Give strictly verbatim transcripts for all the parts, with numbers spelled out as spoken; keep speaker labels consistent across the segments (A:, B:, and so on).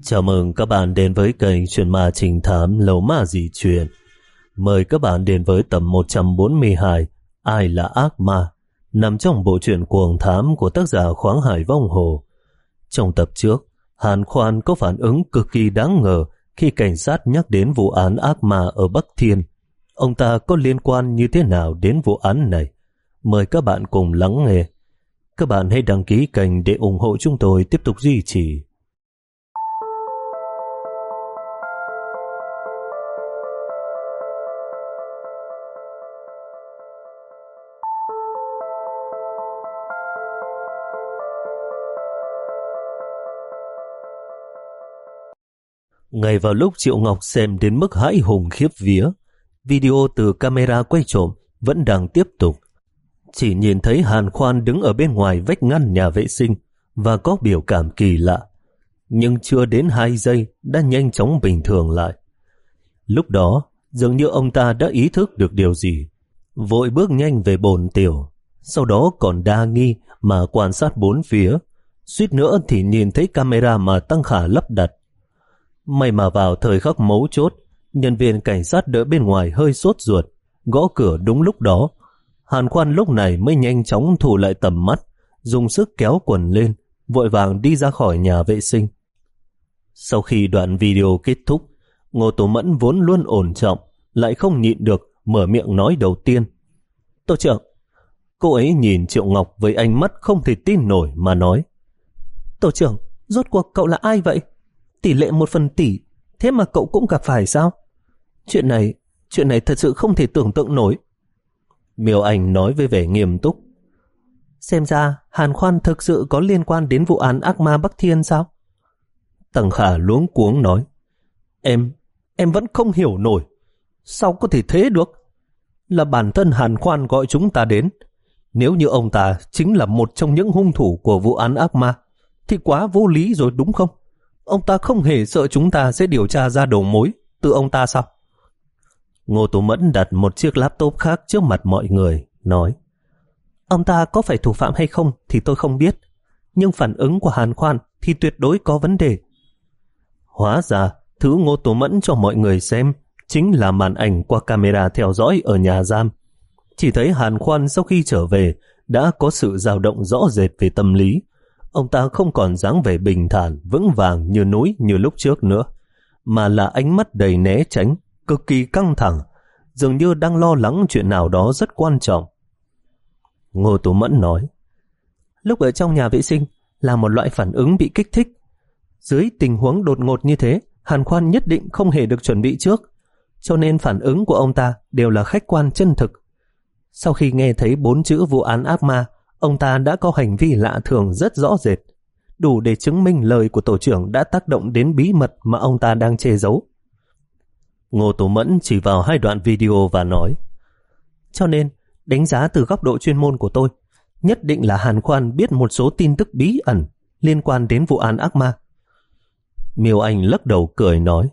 A: Chào mừng các bạn đến với kênh Chuyện Ma Trinh Thám Lầu Ma Dị Chuyện. Mời các bạn đến với tập một trăm bốn mươi hai Ai là ác ma, nằm trong bộ truyện cuồng thám của tác giả Khoáng Hải Vong Hồ. Trong tập trước, Hàn Khoan có phản ứng cực kỳ đáng ngờ khi cảnh sát nhắc đến vụ án ác ma ở Bắc Thiên. Ông ta có liên quan như thế nào đến vụ án này? Mời các bạn cùng lắng nghe. Các bạn hãy đăng ký kênh để ủng hộ chúng tôi tiếp tục duy trì. Ngay vào lúc Triệu Ngọc xem đến mức hãi hùng khiếp vía, video từ camera quay trộm vẫn đang tiếp tục. Chỉ nhìn thấy Hàn Khoan đứng ở bên ngoài vách ngăn nhà vệ sinh và có biểu cảm kỳ lạ, nhưng chưa đến hai giây đã nhanh chóng bình thường lại. Lúc đó, dường như ông ta đã ý thức được điều gì, vội bước nhanh về bồn tiểu, sau đó còn đa nghi mà quan sát bốn phía, suýt nữa thì nhìn thấy camera mà Tăng Khả lắp đặt. May mà vào thời khắc mấu chốt, nhân viên cảnh sát đợi bên ngoài hơi sốt ruột, gõ cửa đúng lúc đó. Hàn Khoan lúc này mới nhanh chóng thu lại tầm mắt, dùng sức kéo quần lên, vội vàng đi ra khỏi nhà vệ sinh. Sau khi đoạn video kết thúc, Ngô Tố Mẫn vốn luôn ổn trọng, lại không nhịn được mở miệng nói đầu tiên. Tổ trưởng. Cô ấy nhìn Triệu Ngọc với ánh mắt không thể tin nổi mà nói. Tổ trưởng, rốt cuộc cậu là ai vậy? Tỷ lệ một phần tỷ, thế mà cậu cũng gặp phải sao? Chuyện này, chuyện này thật sự không thể tưởng tượng nổi. Miêu Anh nói với vẻ nghiêm túc. Xem ra Hàn Khoan thực sự có liên quan đến vụ án ác ma Bắc Thiên sao? Tăng Khả luống cuống nói. Em, em vẫn không hiểu nổi. Sao có thể thế được? Là bản thân Hàn Khoan gọi chúng ta đến. Nếu như ông ta chính là một trong những hung thủ của vụ án ác ma, thì quá vô lý rồi đúng không? Ông ta không hề sợ chúng ta sẽ điều tra ra đầu mối từ ông ta sao? Ngô Tú Mẫn đặt một chiếc laptop khác trước mặt mọi người, nói. Ông ta có phải thủ phạm hay không thì tôi không biết, nhưng phản ứng của Hàn Khoan thì tuyệt đối có vấn đề. Hóa ra, thứ Ngô Tú Mẫn cho mọi người xem chính là màn ảnh qua camera theo dõi ở nhà giam. Chỉ thấy Hàn Khoan sau khi trở về đã có sự dao động rõ rệt về tâm lý. Ông ta không còn dáng vẻ bình thản, vững vàng như núi như lúc trước nữa, mà là ánh mắt đầy né tránh, cực kỳ căng thẳng, dường như đang lo lắng chuyện nào đó rất quan trọng. Ngô Tú Mẫn nói, lúc ở trong nhà vệ sinh là một loại phản ứng bị kích thích. Dưới tình huống đột ngột như thế, Hàn Khoan nhất định không hề được chuẩn bị trước, cho nên phản ứng của ông ta đều là khách quan chân thực. Sau khi nghe thấy bốn chữ vụ án ác ma, ông ta đã có hành vi lạ thường rất rõ rệt, đủ để chứng minh lời của tổ trưởng đã tác động đến bí mật mà ông ta đang che giấu. Ngô Tú Mẫn chỉ vào hai đoạn video và nói, cho nên, đánh giá từ góc độ chuyên môn của tôi, nhất định là Hàn Khoan biết một số tin tức bí ẩn liên quan đến vụ án ác ma. Miêu Anh lắc đầu cười nói,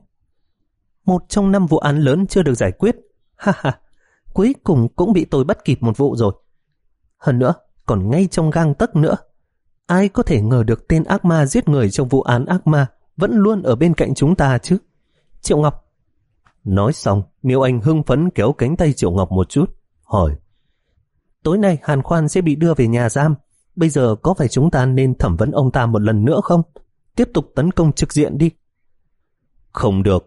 A: một trong năm vụ án lớn chưa được giải quyết, ha ha, cuối cùng cũng bị tôi bắt kịp một vụ rồi. Hơn nữa, còn ngay trong gang tấc nữa. Ai có thể ngờ được tên ác ma giết người trong vụ án ác ma vẫn luôn ở bên cạnh chúng ta chứ? Triệu Ngọc. Nói xong, Miêu Anh hưng phấn kéo cánh tay Triệu Ngọc một chút, hỏi, tối nay Hàn Khoan sẽ bị đưa về nhà giam. Bây giờ có phải chúng ta nên thẩm vấn ông ta một lần nữa không? Tiếp tục tấn công trực diện đi. Không được.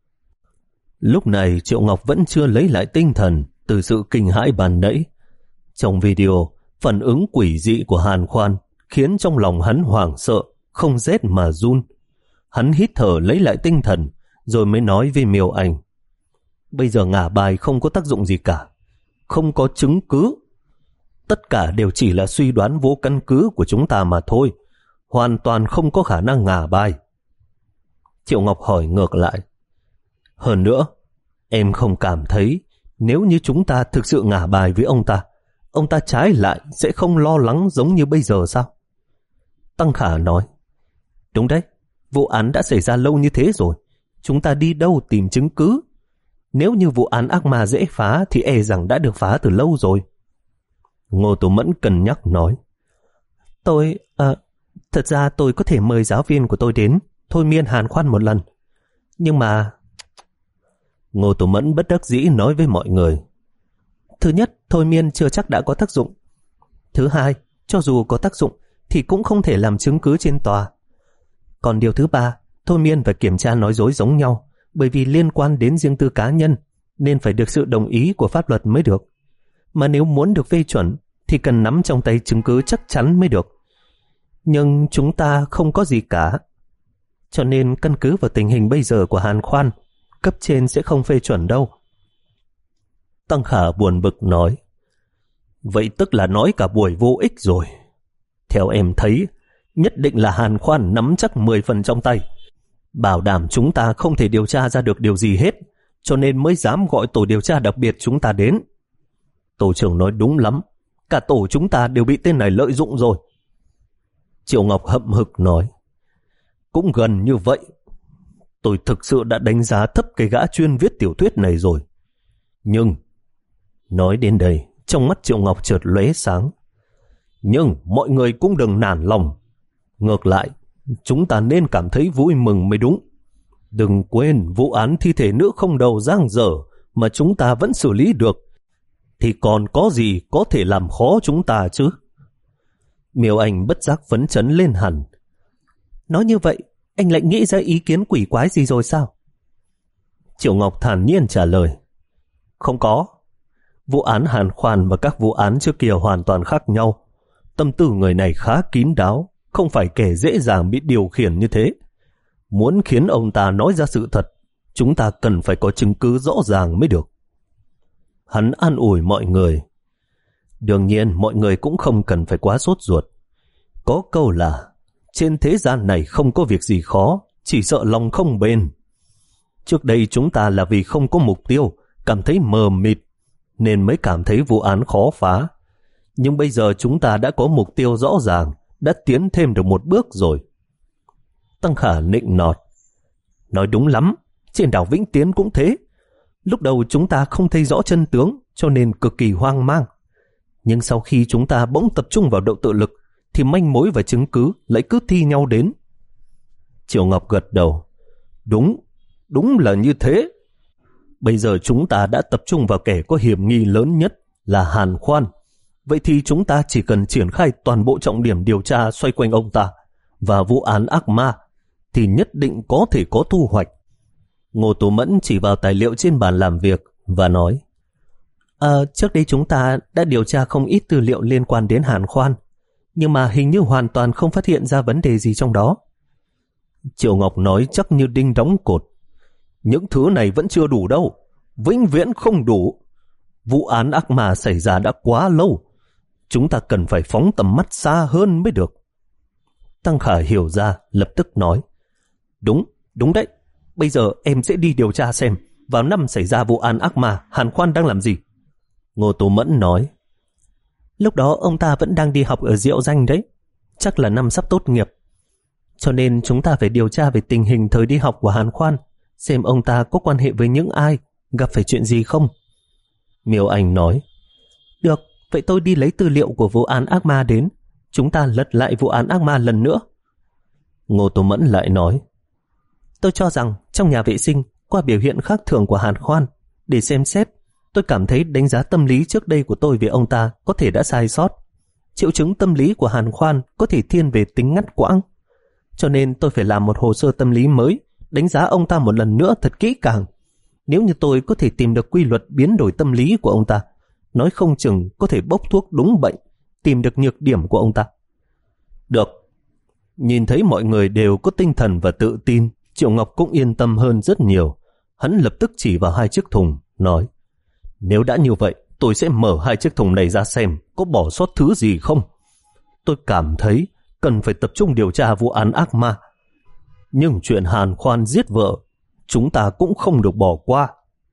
A: Lúc này Triệu Ngọc vẫn chưa lấy lại tinh thần từ sự kinh hãi ban nãy. Trong video, phản ứng quỷ dị của Hàn Khoan khiến trong lòng hắn hoảng sợ, không rét mà run. Hắn hít thở lấy lại tinh thần, rồi mới nói với Miêu Anh, bây giờ ngả bài không có tác dụng gì cả, không có chứng cứ. Tất cả đều chỉ là suy đoán vô căn cứ của chúng ta mà thôi, hoàn toàn không có khả năng ngả bài. Triệu Ngọc hỏi ngược lại, hơn nữa, em không cảm thấy nếu như chúng ta thực sự ngả bài với ông ta, ông ta trái lại sẽ không lo lắng giống như bây giờ sao? Tăng Khả nói, đúng đấy, vụ án đã xảy ra lâu như thế rồi, chúng ta đi đâu tìm chứng cứ? Nếu như vụ án ác ma dễ phá thì e rằng đã được phá từ lâu rồi. Ngô Tú Mẫn cân nhắc nói, tôi, à, thật ra tôi có thể mời giáo viên của tôi đến, thôi miên Hàn Khoan một lần. Nhưng mà... Ngô Tố Mẫn bất đắc dĩ nói với mọi người. Thứ nhất, thôi miên chưa chắc đã có tác dụng. Thứ hai, cho dù có tác dụng thì cũng không thể làm chứng cứ trên tòa. Còn điều thứ ba, thôi miên và kiểm tra nói dối giống nhau, bởi vì liên quan đến riêng tư cá nhân nên phải được sự đồng ý của pháp luật mới được. Mà nếu muốn được phê chuẩn thì cần nắm trong tay chứng cứ chắc chắn mới được. Nhưng chúng ta không có gì cả. Cho nên căn cứ vào tình hình bây giờ của Hàn Khoan, cấp trên sẽ không phê chuẩn đâu. Tăng Khả buồn bực nói. Vậy tức là nói cả buổi vô ích rồi. Theo em thấy, nhất định là Hàn Khoan nắm chắc mười phần trong tay, bảo đảm chúng ta không thể điều tra ra được điều gì hết, cho nên mới dám gọi tổ điều tra đặc biệt chúng ta đến. Tổ trưởng nói đúng lắm, cả tổ chúng ta đều bị tên này lợi dụng rồi. Triệu Ngọc hậm hực nói. Cũng gần như vậy. Tôi thực sự đã đánh giá thấp cái gã chuyên viết tiểu thuyết này rồi. Nhưng, nói đến đây, trong mắt Triệu Ngọc chợt lóe sáng. Nhưng mọi người cũng đừng nản lòng. Ngược lại, chúng ta nên cảm thấy vui mừng mới đúng. Đừng quên vụ án thi thể nữ không đầu giang dở mà chúng ta vẫn xử lý được, thì còn có gì có thể làm khó chúng ta chứ? Miêu Anh bất giác phấn chấn lên hẳn. Nói như vậy, anh lại nghĩ ra ý kiến quỷ quái gì rồi sao? Triệu Ngọc thản nhiên trả lời. Không có. Vụ án Hàn Khoan và các vụ án trước kia hoàn toàn khác nhau. Tâm tư người này khá kín đáo, không phải kẻ dễ dàng bị điều khiển như thế. Muốn khiến ông ta nói ra sự thật, chúng ta cần phải có chứng cứ rõ ràng mới được. Hắn an ủi mọi người. Đương nhiên mọi người cũng không cần phải quá sốt ruột. Có câu là trên thế gian này không có việc gì khó, chỉ sợ lòng không bền. Trước đây chúng ta là vì không có mục tiêu, cảm thấy mờ mịt, nên mới cảm thấy vụ án khó phá. Nhưng bây giờ chúng ta đã có mục tiêu rõ ràng, đã tiến thêm được một bước rồi. Tăng Khả nịnh nọt. Nói đúng lắm, trên đảo Vĩnh Tiến cũng thế. Lúc đầu chúng ta không thấy rõ chân tướng, cho nên cực kỳ hoang mang. Nhưng sau khi chúng ta bỗng tập trung vào độ tự lực, thì manh mối và chứng cứ lại cứ thi nhau đến. Triệu Ngọc gật đầu. Đúng, đúng là như thế. Bây giờ chúng ta đã tập trung vào kẻ có hiểm nghi lớn nhất là Hàn Khoan. Vậy thì chúng ta chỉ cần triển khai toàn bộ trọng điểm điều tra xoay quanh ông ta và vụ án ác ma thì nhất định có thể có thu hoạch. Ngô Tố Mẫn chỉ vào tài liệu trên bàn làm việc và nói. À, trước đây chúng ta đã điều tra không ít tư liệu liên quan đến Hàn Khoan, nhưng mà hình như hoàn toàn không phát hiện ra vấn đề gì trong đó. Triệu Ngọc nói chắc như đinh đóng cột. Những thứ này vẫn chưa đủ đâu, vĩnh viễn không đủ. Vụ án ác ma xảy ra đã quá lâu, chúng ta cần phải phóng tầm mắt xa hơn mới được. Tăng Khả hiểu ra, lập tức nói. Đúng, đúng đấy, bây giờ em sẽ đi điều tra xem vào năm xảy ra vụ án ác ma Hàn Khoan đang làm gì. Ngô Tố Mẫn nói. Lúc đó ông ta vẫn đang đi học ở Diệu Danh đấy, chắc là năm sắp tốt nghiệp. Cho nên chúng ta phải điều tra về tình hình thời đi học của Hàn Khoan, xem ông ta có quan hệ với những ai, gặp phải chuyện gì không. Miêu Anh nói. Được, vậy tôi đi lấy tư liệu của vụ án ác ma đến, chúng ta lật lại vụ án ác ma lần nữa. Ngô Tố Mẫn lại nói. Tôi cho rằng trong nhà vệ sinh, qua biểu hiện khác thường của Hàn Khoan, để xem xét, tôi cảm thấy đánh giá tâm lý trước đây của tôi về ông ta có thể đã sai sót. Triệu chứng tâm lý của Hàn Khoan có thể thiên về tính ngắt quãng. Cho nên tôi phải làm một hồ sơ tâm lý mới, đánh giá ông ta một lần nữa thật kỹ càng. Nếu như tôi có thể tìm được quy luật biến đổi tâm lý của ông ta, nói không chừng có thể bốc thuốc đúng bệnh, tìm được nhược điểm của ông ta. Được. Nhìn thấy mọi người đều có tinh thần và tự tin, Triệu Ngọc cũng yên tâm hơn rất nhiều. Hắn lập tức chỉ vào hai chiếc thùng, nói. Nếu đã như vậy, tôi sẽ mở hai chiếc thùng này ra xem có bỏ sót thứ gì không. Tôi cảm thấy cần phải tập trung điều tra vụ án ác ma. Nhưng chuyện Hàn Khoan giết vợ, chúng ta cũng không được bỏ qua.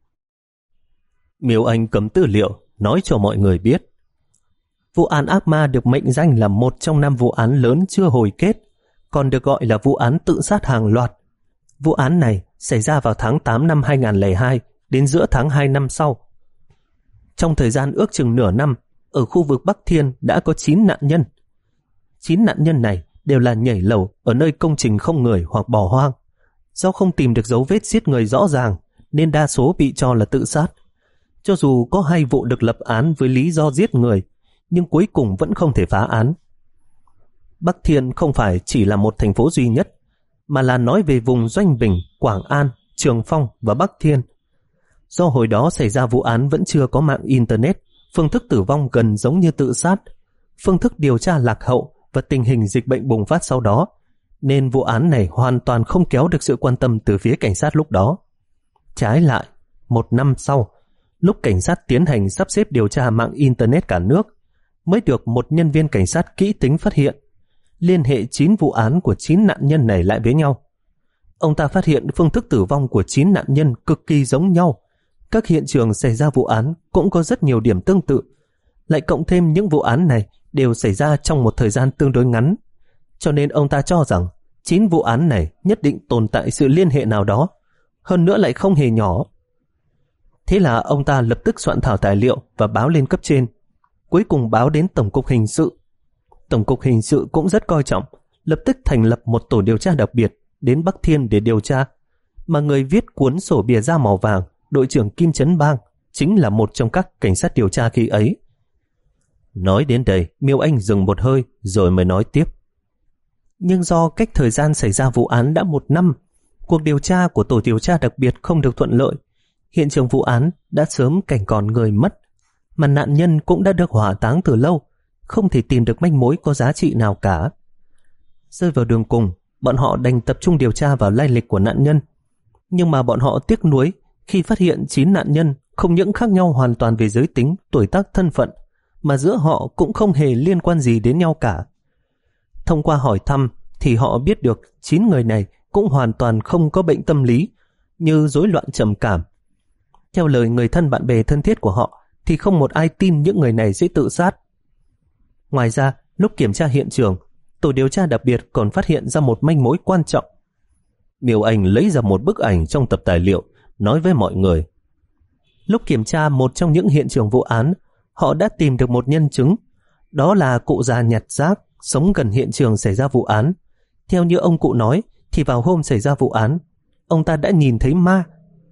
A: Miêu Anh cầm tư liệu, nói cho mọi người biết. Vụ án ác ma được mệnh danh là một trong năm vụ án lớn chưa hồi kết, còn được gọi là vụ án tự sát hàng loạt. Vụ án này xảy ra vào tháng tám năm hai nghìn không trăm lẻ hai đến giữa tháng hai năm sau. Trong thời gian ước chừng nửa năm, ở khu vực Bắc Thiên đã có chín nạn nhân. chín nạn nhân này đều là nhảy lầu ở nơi công trình không người hoặc bỏ hoang. Do không tìm được dấu vết giết người rõ ràng nên đa số bị cho là tự sát. Cho dù có hai vụ được lập án với lý do giết người, nhưng cuối cùng vẫn không thể phá án. Bắc Thiên không phải chỉ là một thành phố duy nhất, mà là nói về vùng Doanh Bình, Quảng An, Trường Phong và Bắc Thiên. Do hồi đó xảy ra vụ án vẫn chưa có mạng Internet, phương thức tử vong gần giống như tự sát, phương thức điều tra lạc hậu và tình hình dịch bệnh bùng phát sau đó, nên vụ án này hoàn toàn không kéo được sự quan tâm từ phía cảnh sát lúc đó. Trái lại, một năm sau, lúc cảnh sát tiến hành sắp xếp điều tra mạng Internet cả nước, mới được một nhân viên cảnh sát kỹ tính phát hiện, liên hệ chín vụ án của chín nạn nhân này lại với nhau. Ông ta phát hiện phương thức tử vong của chín nạn nhân cực kỳ giống nhau. Các hiện trường xảy ra vụ án cũng có rất nhiều điểm tương tự. Lại cộng thêm những vụ án này đều xảy ra trong một thời gian tương đối ngắn. Cho nên ông ta cho rằng chín vụ án này nhất định tồn tại sự liên hệ nào đó, hơn nữa lại không hề nhỏ. Thế là ông ta lập tức soạn thảo tài liệu và báo lên cấp trên, cuối cùng báo đến Tổng cục Hình sự. Tổng cục Hình sự cũng rất coi trọng, lập tức thành lập một tổ điều tra đặc biệt đến Bắc Thiên để điều tra, mà người viết cuốn sổ bìa da màu vàng, đội trưởng Kim Trấn Bang, chính là một trong các cảnh sát điều tra khi ấy. Nói đến đây, Miêu Anh dừng một hơi rồi mới nói tiếp. Nhưng do cách thời gian xảy ra vụ án đã một năm, cuộc điều tra của tổ điều tra đặc biệt không được thuận lợi. Hiện trường vụ án đã sớm cảnh còn người mất, mà nạn nhân cũng đã được hỏa táng từ lâu, không thể tìm được manh mối có giá trị nào cả. Rơi vào đường cùng, bọn họ đành tập trung điều tra vào lai lịch của nạn nhân. Nhưng mà bọn họ tiếc nuối khi phát hiện chín nạn nhân không những khác nhau hoàn toàn về giới tính, tuổi tác, thân phận, mà giữa họ cũng không hề liên quan gì đến nhau cả. Thông qua hỏi thăm thì họ biết được chín người này cũng hoàn toàn không có bệnh tâm lý như rối loạn trầm cảm. Theo lời người thân bạn bè thân thiết của họ thì không một ai tin những người này sẽ tự sát. Ngoài ra, lúc kiểm tra hiện trường, tổ điều tra đặc biệt còn phát hiện ra một manh mối quan trọng. Miêu Anh lấy ra một bức ảnh trong tập tài liệu, nói với mọi người. Lúc kiểm tra một trong những hiện trường vụ án, họ đã tìm được một nhân chứng. Đó là cụ già nhặt rác, sống gần hiện trường xảy ra vụ án. Theo như ông cụ nói, thì vào hôm xảy ra vụ án, ông ta đã nhìn thấy ma.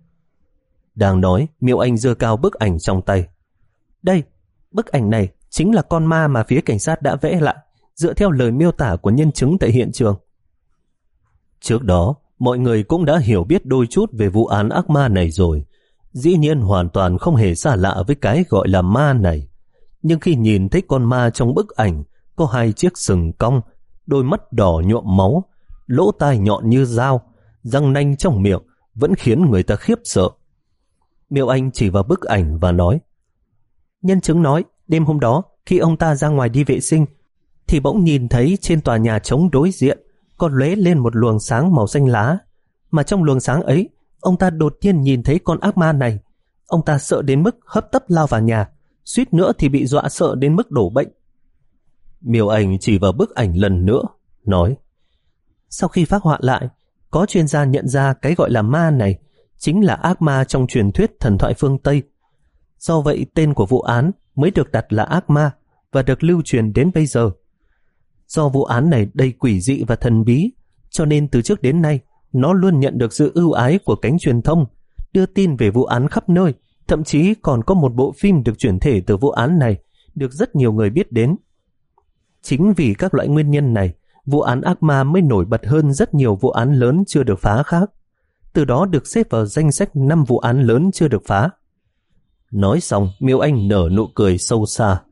A: Đang nói, Miêu Anh giơ cao bức ảnh trong tay. Đây, bức ảnh này chính là con ma mà phía cảnh sát đã vẽ lại, dựa theo lời miêu tả của nhân chứng tại hiện trường. Trước đó, mọi người cũng đã hiểu biết đôi chút về vụ án ác ma này rồi. Dĩ nhiên hoàn toàn không hề xa lạ với cái gọi là ma này. Nhưng khi nhìn thấy con ma trong bức ảnh, có hai chiếc sừng cong, đôi mắt đỏ nhuộm máu, lỗ tai nhọn như dao, răng nanh trong miệng, vẫn khiến người ta khiếp sợ. Miêu Anh chỉ vào bức ảnh và nói, nhân chứng nói đêm hôm đó khi ông ta ra ngoài đi vệ sinh thì bỗng nhìn thấy trên tòa nhà trống đối diện có lóe lên một luồng sáng màu xanh lá, mà trong luồng sáng ấy ông ta đột nhiên nhìn thấy con ác ma này. Ông ta sợ đến mức hấp tấp lao vào nhà, suýt nữa thì bị dọa sợ đến mức đổ bệnh. Miêu Anh chỉ vào bức ảnh lần nữa, nói, sau khi phác họa lại, có chuyên gia nhận ra cái gọi là ma này chính là ác ma trong truyền thuyết thần thoại phương Tây. Do vậy tên của vụ án mới được đặt là ác ma và được lưu truyền đến bây giờ. Do vụ án này đầy quỷ dị và thần bí, cho nên từ trước đến nay nó luôn nhận được sự ưu ái của cánh truyền thông, đưa tin về vụ án khắp nơi, thậm chí còn có một bộ phim được chuyển thể từ vụ án này, được rất nhiều người biết đến. Chính vì các loại nguyên nhân này, vụ án ác ma mới nổi bật hơn rất nhiều vụ án lớn chưa được phá khác, từ đó được xếp vào danh sách năm vụ án lớn chưa được phá. Nói xong, Miêu Anh nở nụ cười sâu xa.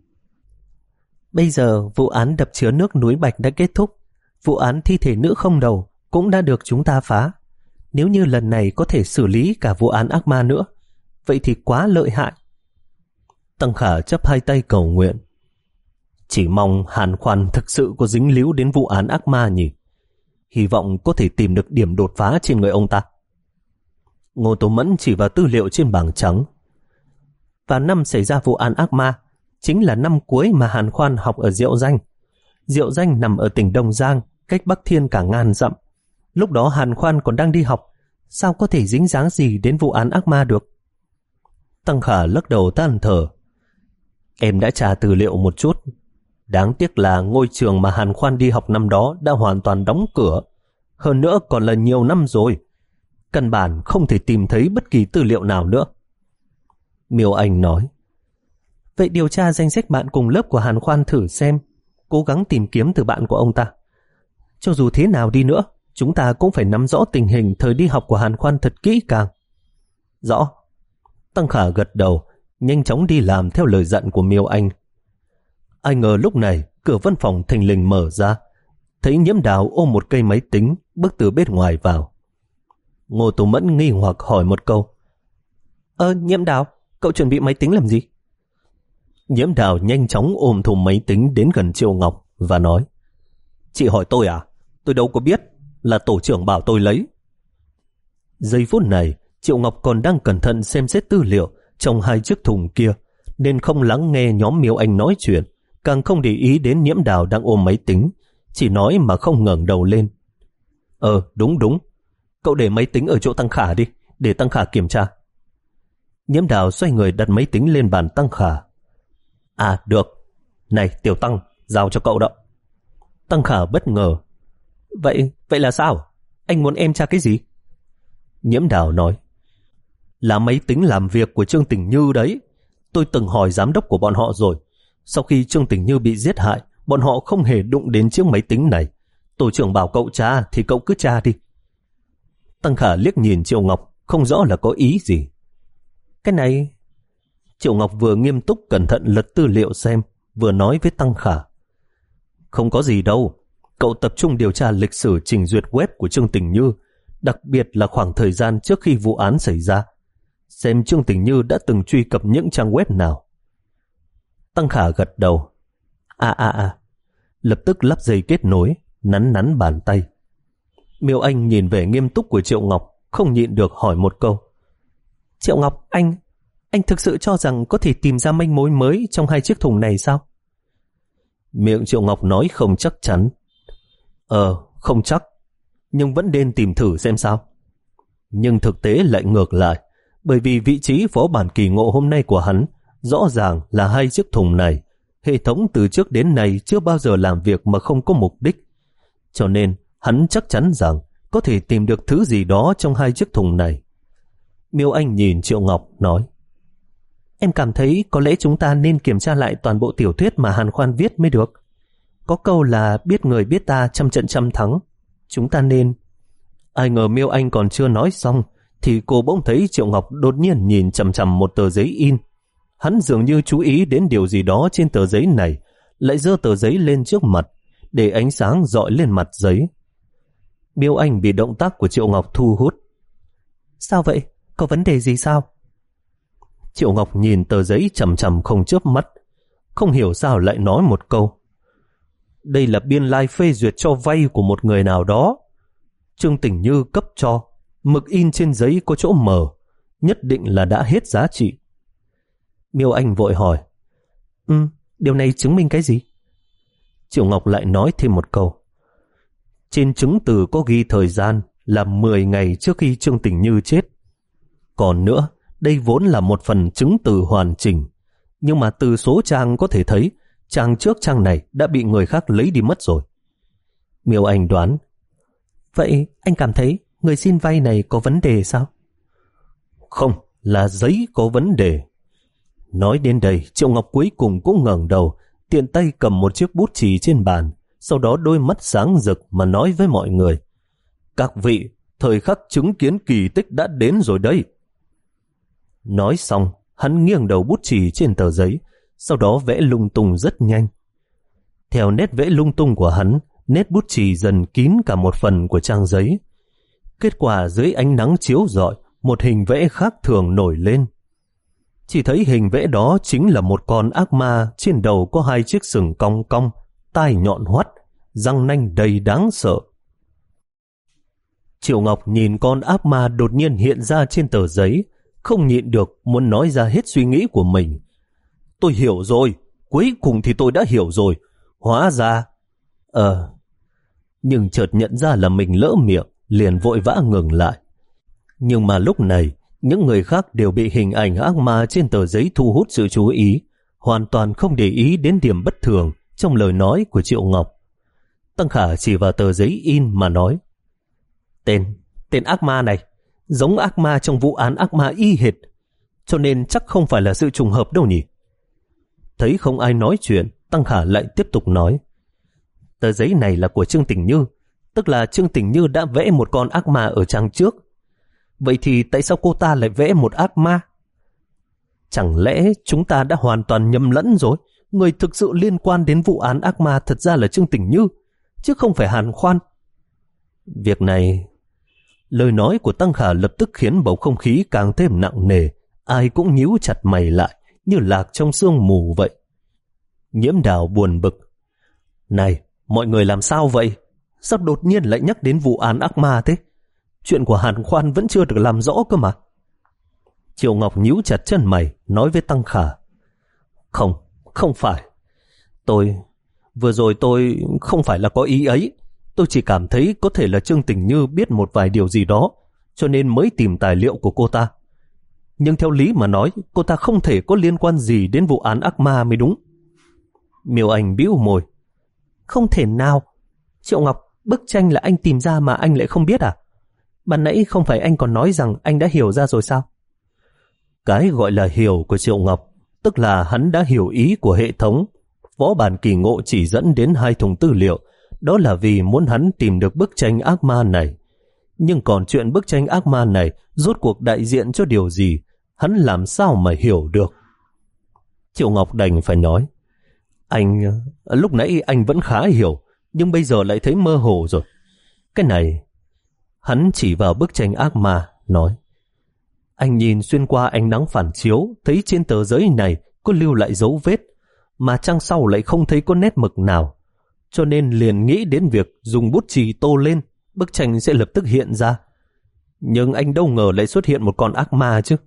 A: Bây giờ vụ án đập chứa nước núi Bạch đã kết thúc, vụ án thi thể nữ không đầu cũng đã được chúng ta phá. Nếu như lần này có thể xử lý cả vụ án ác ma nữa, vậy thì quá lợi hại. Tăng Khả chắp hai tay cầu nguyện. Chỉ mong Hàn Khoan thực sự có dính líu đến vụ án ác ma nhỉ. Hy vọng có thể tìm được điểm đột phá trên người ông ta. Ngô Tố Mẫn chỉ vào tư liệu trên bảng trắng. Vào năm xảy ra vụ án ác ma, chính là năm cuối mà Hàn Khoan học ở Diệu Danh. Diệu Danh nằm ở tỉnh Đồng Giang, cách Bắc Thiên cả ngàn dặm. Lúc đó Hàn Khoan còn đang đi học, sao có thể dính dáng gì đến vụ án ác ma được? Tăng Khả lắc đầu than thở. Em đã tra tư liệu một chút. Đáng tiếc là ngôi trường mà Hàn Khoan đi học năm đó đã hoàn toàn đóng cửa. Hơn nữa còn là nhiều năm rồi. Căn bản không thể tìm thấy bất kỳ tư liệu nào nữa. Miêu Anh nói. Vậy điều tra danh sách bạn cùng lớp của Hàn Khoan thử xem. Cố gắng tìm kiếm từ bạn của ông ta. Cho dù thế nào đi nữa, chúng ta cũng phải nắm rõ tình hình thời đi học của Hàn Khoan thật kỹ càng. Rõ. Tăng Khả gật đầu, nhanh chóng đi làm theo lời dặn của Miêu Anh. Ai ngờ lúc này cửa văn phòng thình lình mở ra, thấy Nhiễm Đào ôm một cây máy tính bước từ bên ngoài vào. Ngô Tú Mẫn nghi hoặc hỏi một câu. Ơ Nhiễm Đào, cậu chuẩn bị máy tính làm gì? Nhiễm Đào nhanh chóng ôm thùng máy tính đến gần Triệu Ngọc và nói. Chị hỏi tôi à? Tôi đâu có biết, là tổ trưởng bảo tôi lấy. Giây phút này Triệu Ngọc còn đang cẩn thận xem xét tư liệu trong hai chiếc thùng kia, nên không lắng nghe nhóm Miêu Anh nói chuyện, càng không để ý đến Nhiễm Đào đang ôm máy tính, chỉ nói mà không ngẩng đầu lên. Ờ đúng đúng, cậu để máy tính ở chỗ Tăng Khả đi, để Tăng Khả kiểm tra. Nhiễm Đào xoay người đặt máy tính lên bàn Tăng Khả. À được, này Tiểu Tăng, giao cho cậu đó. Tăng Khả bất ngờ. Vậy, vậy là sao? Anh muốn em tra cái gì? Nhiễm Đào nói. Là máy tính làm việc của Trương Tình Như đấy. Tôi từng hỏi giám đốc của bọn họ rồi. Sau khi Trương Tình Như bị giết hại, bọn họ không hề đụng đến chiếc máy tính này. Tổ trưởng bảo cậu tra thì cậu cứ tra đi. Tăng Khả liếc nhìn Triệu Ngọc, không rõ là có ý gì. Cái này... Triệu Ngọc vừa nghiêm túc cẩn thận lật tư liệu xem, vừa nói với Tăng Khả. Không có gì đâu, cậu tập trung điều tra lịch sử trình duyệt web của Trương Tình Như, đặc biệt là khoảng thời gian trước khi vụ án xảy ra. Xem Trương Tình Như đã từng truy cập những trang web nào. Tăng Khả gật đầu. À à à, lập tức lắp dây kết nối, nắn nắn bàn tay. Miêu Anh nhìn vẻ nghiêm túc của Triệu Ngọc, không nhịn được hỏi một câu. Triệu Ngọc, anh, anh thực sự cho rằng có thể tìm ra manh mối mới trong hai chiếc thùng này sao? Miệng Triệu Ngọc nói không chắc chắn. Ờ, không chắc, nhưng vẫn nên tìm thử xem sao. Nhưng thực tế lại ngược lại, bởi vì vị trí phó bản kỳ ngộ hôm nay của hắn rõ ràng là hai chiếc thùng này. Hệ thống từ trước đến nay chưa bao giờ làm việc mà không có mục đích. Cho nên hắn chắc chắn rằng có thể tìm được thứ gì đó trong hai chiếc thùng này. Miêu Anh nhìn Triệu Ngọc nói. Em cảm thấy có lẽ chúng ta nên kiểm tra lại toàn bộ tiểu thuyết mà Hàn Khoan viết mới được. Có câu là biết người biết ta trăm trận trăm thắng. Chúng ta nên... Ai ngờ Miêu Anh còn chưa nói xong thì cô bỗng thấy Triệu Ngọc đột nhiên nhìn chằm chằm một tờ giấy in. Hắn dường như chú ý đến điều gì đó trên tờ giấy này, lại giơ tờ giấy lên trước mặt để ánh sáng rọi lên mặt giấy. Miêu Anh bị động tác của Triệu Ngọc thu hút. Sao vậy? Có vấn đề gì sao? Triệu Ngọc nhìn tờ giấy chằm chằm không chớp mắt, không hiểu sao lại nói một câu. Đây là biên lai phê duyệt cho vay của một người nào đó. Trương Tình Như cấp cho, mực in trên giấy có chỗ mờ, nhất định là đã hết giá trị. Miêu Anh vội hỏi. Ừ, điều này chứng minh cái gì? Triệu Ngọc lại nói thêm một câu. Trên chứng từ có ghi thời gian là mười ngày trước khi Trương Tình Như chết. Còn nữa, đây vốn là một phần chứng từ hoàn chỉnh, nhưng mà từ số trang có thể thấy trang trước trang này đã bị người khác lấy đi mất rồi. Miêu Anh đoán. Vậy anh cảm thấy người xin vay này có vấn đề sao? Không, là giấy có vấn đề. Nói đến đây, Triệu Ngọc cuối cùng cũng ngẩng đầu, tiện tay cầm một chiếc bút chì trên bàn, sau đó đôi mắt sáng rực mà nói với mọi người. Các vị, thời khắc chứng kiến kỳ tích đã đến rồi đây. Nói xong, hắn nghiêng đầu bút chì trên tờ giấy, sau đó vẽ lung tung rất nhanh. Theo nét vẽ lung tung của hắn, nét bút chì dần kín cả một phần của trang giấy. Kết quả dưới ánh nắng chiếu rọi, một hình vẽ khác thường nổi lên. Chỉ thấy hình vẽ đó chính là một con ác ma trên đầu có hai chiếc sừng cong cong, tai nhọn hoắt, răng nanh đầy đáng sợ. Triệu Ngọc nhìn con ác ma đột nhiên hiện ra trên tờ giấy, không nhịn được muốn nói ra hết suy nghĩ của mình. Tôi hiểu rồi, cuối cùng thì tôi đã hiểu rồi. Hóa ra... Ờ... Nhưng chợt nhận ra là mình lỡ miệng, liền vội vã ngừng lại. Nhưng mà lúc này, những người khác đều bị hình ảnh ác ma trên tờ giấy thu hút sự chú ý, hoàn toàn không để ý đến điểm bất thường trong lời nói của Triệu Ngọc. Tăng Khả chỉ vào tờ giấy in mà nói, Tên, tên ác ma này, giống ác ma trong vụ án ác ma y hệt, cho nên chắc không phải là sự trùng hợp đâu nhỉ. Thấy không ai nói chuyện, Tăng Khả lại tiếp tục nói, tờ giấy này là của Trương Tình Như, tức là Trương Tình Như đã vẽ một con ác ma ở trang trước. Vậy thì tại sao cô ta lại vẽ một ác ma? Chẳng lẽ chúng ta đã hoàn toàn nhầm lẫn rồi? Người thực sự liên quan đến vụ án ác ma thật ra là Trương Tình Như, chứ không phải Hàn Khoan. Việc này... Lời nói của Tăng Khả lập tức khiến bầu không khí càng thêm nặng nề, ai cũng nhíu chặt mày lại, như lạc trong sương mù vậy. Nhiễm Đào buồn bực. Này, mọi người làm sao vậy? Sao đột nhiên lại nhắc đến vụ án ác ma thế? Chuyện của Hàn Khoan vẫn chưa được làm rõ cơ mà. Triệu Ngọc nhíu chặt chân mày, nói với Tăng Khả. Không, không phải. Tôi, vừa rồi tôi không phải là có ý ấy. Tôi chỉ cảm thấy có thể là Trương Tình Như biết một vài điều gì đó, cho nên mới tìm tài liệu của cô ta. Nhưng theo lý mà nói, cô ta không thể có liên quan gì đến vụ án ác ma mới đúng. Miêu Anh bĩu môi. Không thể nào. Triệu Ngọc, bức tranh là anh tìm ra mà anh lại không biết à? Ban nãy không phải anh còn nói rằng anh đã hiểu ra rồi sao? Cái gọi là hiểu của Triệu Ngọc, tức là hắn đã hiểu ý của hệ thống. Võ Bản Kỳ Ngộ chỉ dẫn đến hai thùng tư liệu, đó là vì muốn hắn tìm được bức tranh ác ma này. Nhưng còn chuyện bức tranh ác ma này rốt cuộc đại diện cho điều gì, hắn làm sao mà hiểu được? Triệu Ngọc đành phải nói, anh, lúc nãy anh vẫn khá hiểu, nhưng bây giờ lại thấy mơ hồ rồi. Cái này, hắn chỉ vào bức tranh ác ma, nói, anh nhìn xuyên qua ánh nắng phản chiếu, thấy trên tờ giấy này có lưu lại dấu vết, mà trang sau lại không thấy có nét mực nào. Cho nên liền nghĩ đến việc dùng bút chì tô lên, bức tranh sẽ lập tức hiện ra. Nhưng anh đâu ngờ lại xuất hiện một con ác ma chứ.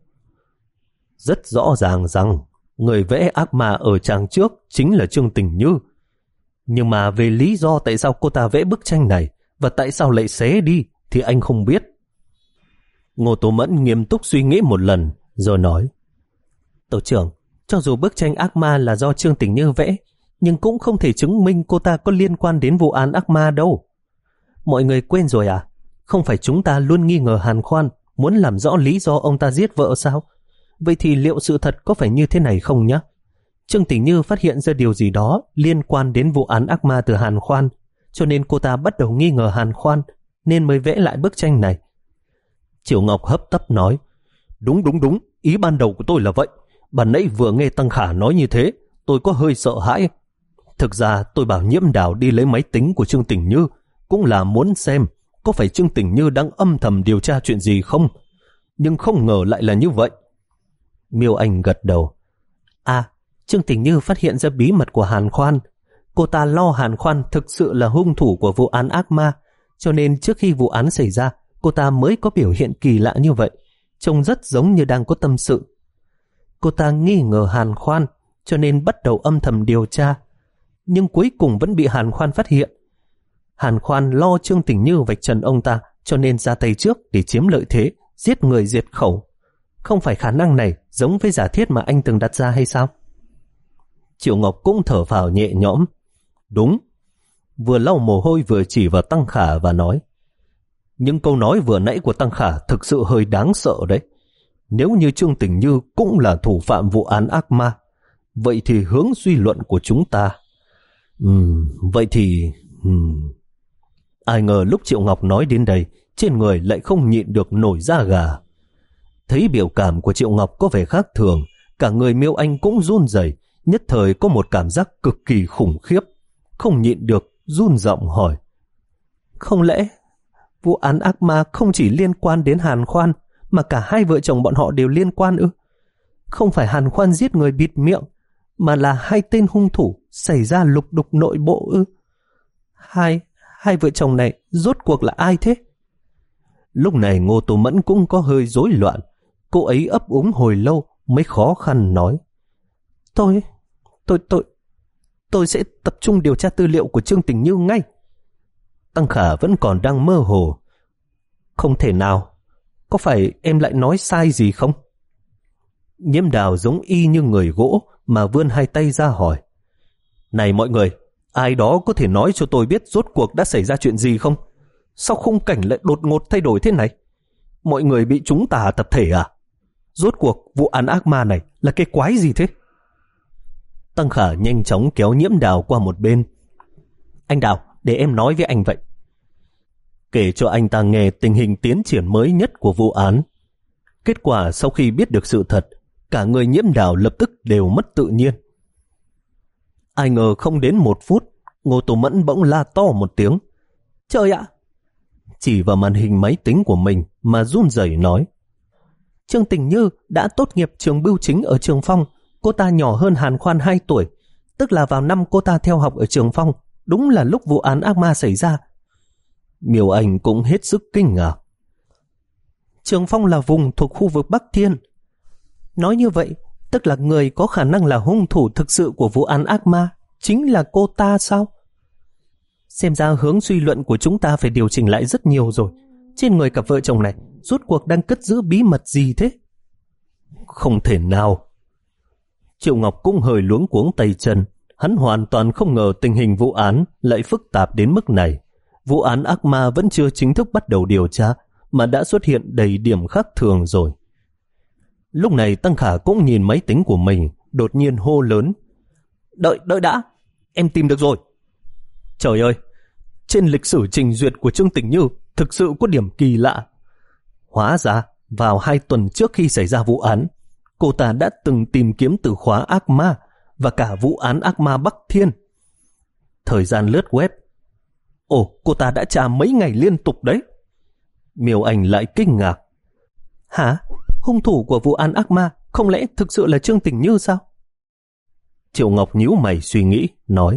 A: Rất rõ ràng rằng người vẽ ác ma ở trang trước chính là Trương Tình Như. Nhưng mà về lý do tại sao cô ta vẽ bức tranh này và tại sao lại xé đi thì anh không biết. Ngô Tố Mẫn nghiêm túc suy nghĩ một lần rồi nói, Tổ trưởng, cho dù bức tranh ác ma là do Trương Tình Như vẽ, nhưng cũng không thể chứng minh cô ta có liên quan đến vụ án ác ma đâu. Mọi người quên rồi à? Không phải chúng ta luôn nghi ngờ Hàn Khoan muốn làm rõ lý do ông ta giết vợ sao? Vậy thì liệu sự thật có phải như thế này không nhá? Trương Tình Như phát hiện ra điều gì đó liên quan đến vụ án ác ma từ Hàn Khoan, cho nên cô ta bắt đầu nghi ngờ Hàn Khoan, nên mới vẽ lại bức tranh này. Triệu Ngọc hấp tấp nói, Đúng đúng đúng, ý ban đầu của tôi là vậy. Ban nãy vừa nghe Tăng Khả nói như thế, tôi có hơi sợ hãi. Thực ra tôi bảo Nhiễm Đào đi lấy máy tính của Trương Tình Như cũng là muốn xem có phải Trương Tình Như đang âm thầm điều tra chuyện gì không. Nhưng không ngờ lại là như vậy. Miêu Anh gật đầu. À, Trương Tình Như phát hiện ra bí mật của Hàn Khoan. Cô ta lo Hàn Khoan thực sự là hung thủ của vụ án ác ma, cho nên trước khi vụ án xảy ra, cô ta mới có biểu hiện kỳ lạ như vậy, trông rất giống như đang có tâm sự. Cô ta nghi ngờ Hàn Khoan, cho nên bắt đầu âm thầm điều tra, nhưng cuối cùng vẫn bị Hàn Khoan phát hiện. Hàn Khoan lo Trương Tình Như vạch trần ông ta, cho nên ra tay trước để chiếm lợi thế, giết người diệt khẩu. Không phải khả năng này giống với giả thiết mà anh từng đặt ra hay sao? Triệu Ngọc cũng thở phào nhẹ nhõm. Đúng. Vừa lau mồ hôi vừa chỉ vào Tăng Khả và nói, những câu nói vừa nãy của Tăng Khả thực sự hơi đáng sợ đấy. Nếu như Trương Tình Như cũng là thủ phạm vụ án ác ma, vậy thì hướng suy luận của chúng ta... Uhm, vậy thì... Uhm. Ai ngờ lúc Triệu Ngọc nói đến đây, trên người lại không nhịn được nổi da gà. Thấy biểu cảm của Triệu Ngọc có vẻ khác thường, cả người Miêu Anh cũng run rẩy, nhất thời có một cảm giác cực kỳ khủng khiếp, không nhịn được run giọng hỏi, không lẽ vụ án ác ma không chỉ liên quan đến Hàn Khoan mà cả hai vợ chồng bọn họ đều liên quan ư? Không phải Hàn Khoan giết người bịt miệng, mà là hai tên hung thủ xảy ra lục đục nội bộ ư? Hai, hai vợ chồng này rốt cuộc là ai thế? Lúc này Ngô Tố Mẫn cũng có hơi rối loạn. Cô ấy ấp úng hồi lâu mới khó khăn nói, Tôi, tôi, tôi, tôi sẽ tập trung điều tra tư liệu của Trương Tình Như ngay. Tăng Khả vẫn còn đang mơ hồ. Không thể nào, có phải em lại nói sai gì không? Nhiễm Đào giống y như người gỗ mà vươn hai tay ra hỏi, này mọi người, Ai đó có thể nói cho tôi biết rốt cuộc đã xảy ra chuyện gì không? Sao khung cảnh lại đột ngột thay đổi thế này? Mọi người bị chúng tà tập thể à? Rốt cuộc vụ án ác ma này là cái quái gì thế? Tăng Khả nhanh chóng kéo Nhiễm Đào qua một bên. Anh Đào, để em nói với anh vậy. Kể cho anh ta nghe tình hình tiến triển mới nhất của vụ án. Kết quả sau khi biết được sự thật, cả người Nhiễm Đào lập tức đều mất tự nhiên. Ai ngờ không đến một phút, Ngô Tô Mẫn bỗng la to một tiếng. Trời ạ! Chỉ vào màn hình máy tính của mình mà run rẩy nói. Trương Tình Như đã tốt nghiệp trường bưu chính ở Trường Phong. Cô ta nhỏ hơn Hàn Khoan hai tuổi, tức là vào năm cô ta theo học ở Trường Phong, đúng là lúc vụ án ác ma xảy ra. Miêu Anh cũng hết sức kinh ngạc. Trường Phong là vùng thuộc khu vực Bắc Thiên. Nói như vậy, tức là người có khả năng là hung thủ thực sự của vụ án ác ma chính là cô ta sao? Xem ra hướng suy luận của chúng ta phải điều chỉnh lại rất nhiều rồi. Trên người cặp vợ chồng này rốt cuộc đang cất giữ bí mật gì thế? Không thể nào. Triệu Ngọc cũng hơi luống cuống tay chân. Hắn hoàn toàn không ngờ tình hình vụ án lại phức tạp đến mức này. Vụ án ác ma vẫn chưa chính thức bắt đầu điều tra mà đã xuất hiện đầy điểm khác thường rồi. Lúc này Tăng Khả cũng nhìn máy tính của mình, đột nhiên hô lớn. Đợi, đợi đã, em tìm được rồi. Trời ơi, trên lịch sử trình duyệt của Trương Tình Như thực sự có điểm kỳ lạ. Hóa ra, vào hai tuần trước khi xảy ra vụ án, cô ta đã từng tìm kiếm từ khóa ác ma và cả vụ án ác ma Bắc Thiên. Thời gian lướt web. Ồ, cô ta đã tra mấy ngày liên tục đấy. Miêu Anh lại kinh ngạc. Hả? Hung thủ của vụ án ác ma không lẽ thực sự là Trương Tình Như sao? Triệu Ngọc nhíu mày suy nghĩ, nói.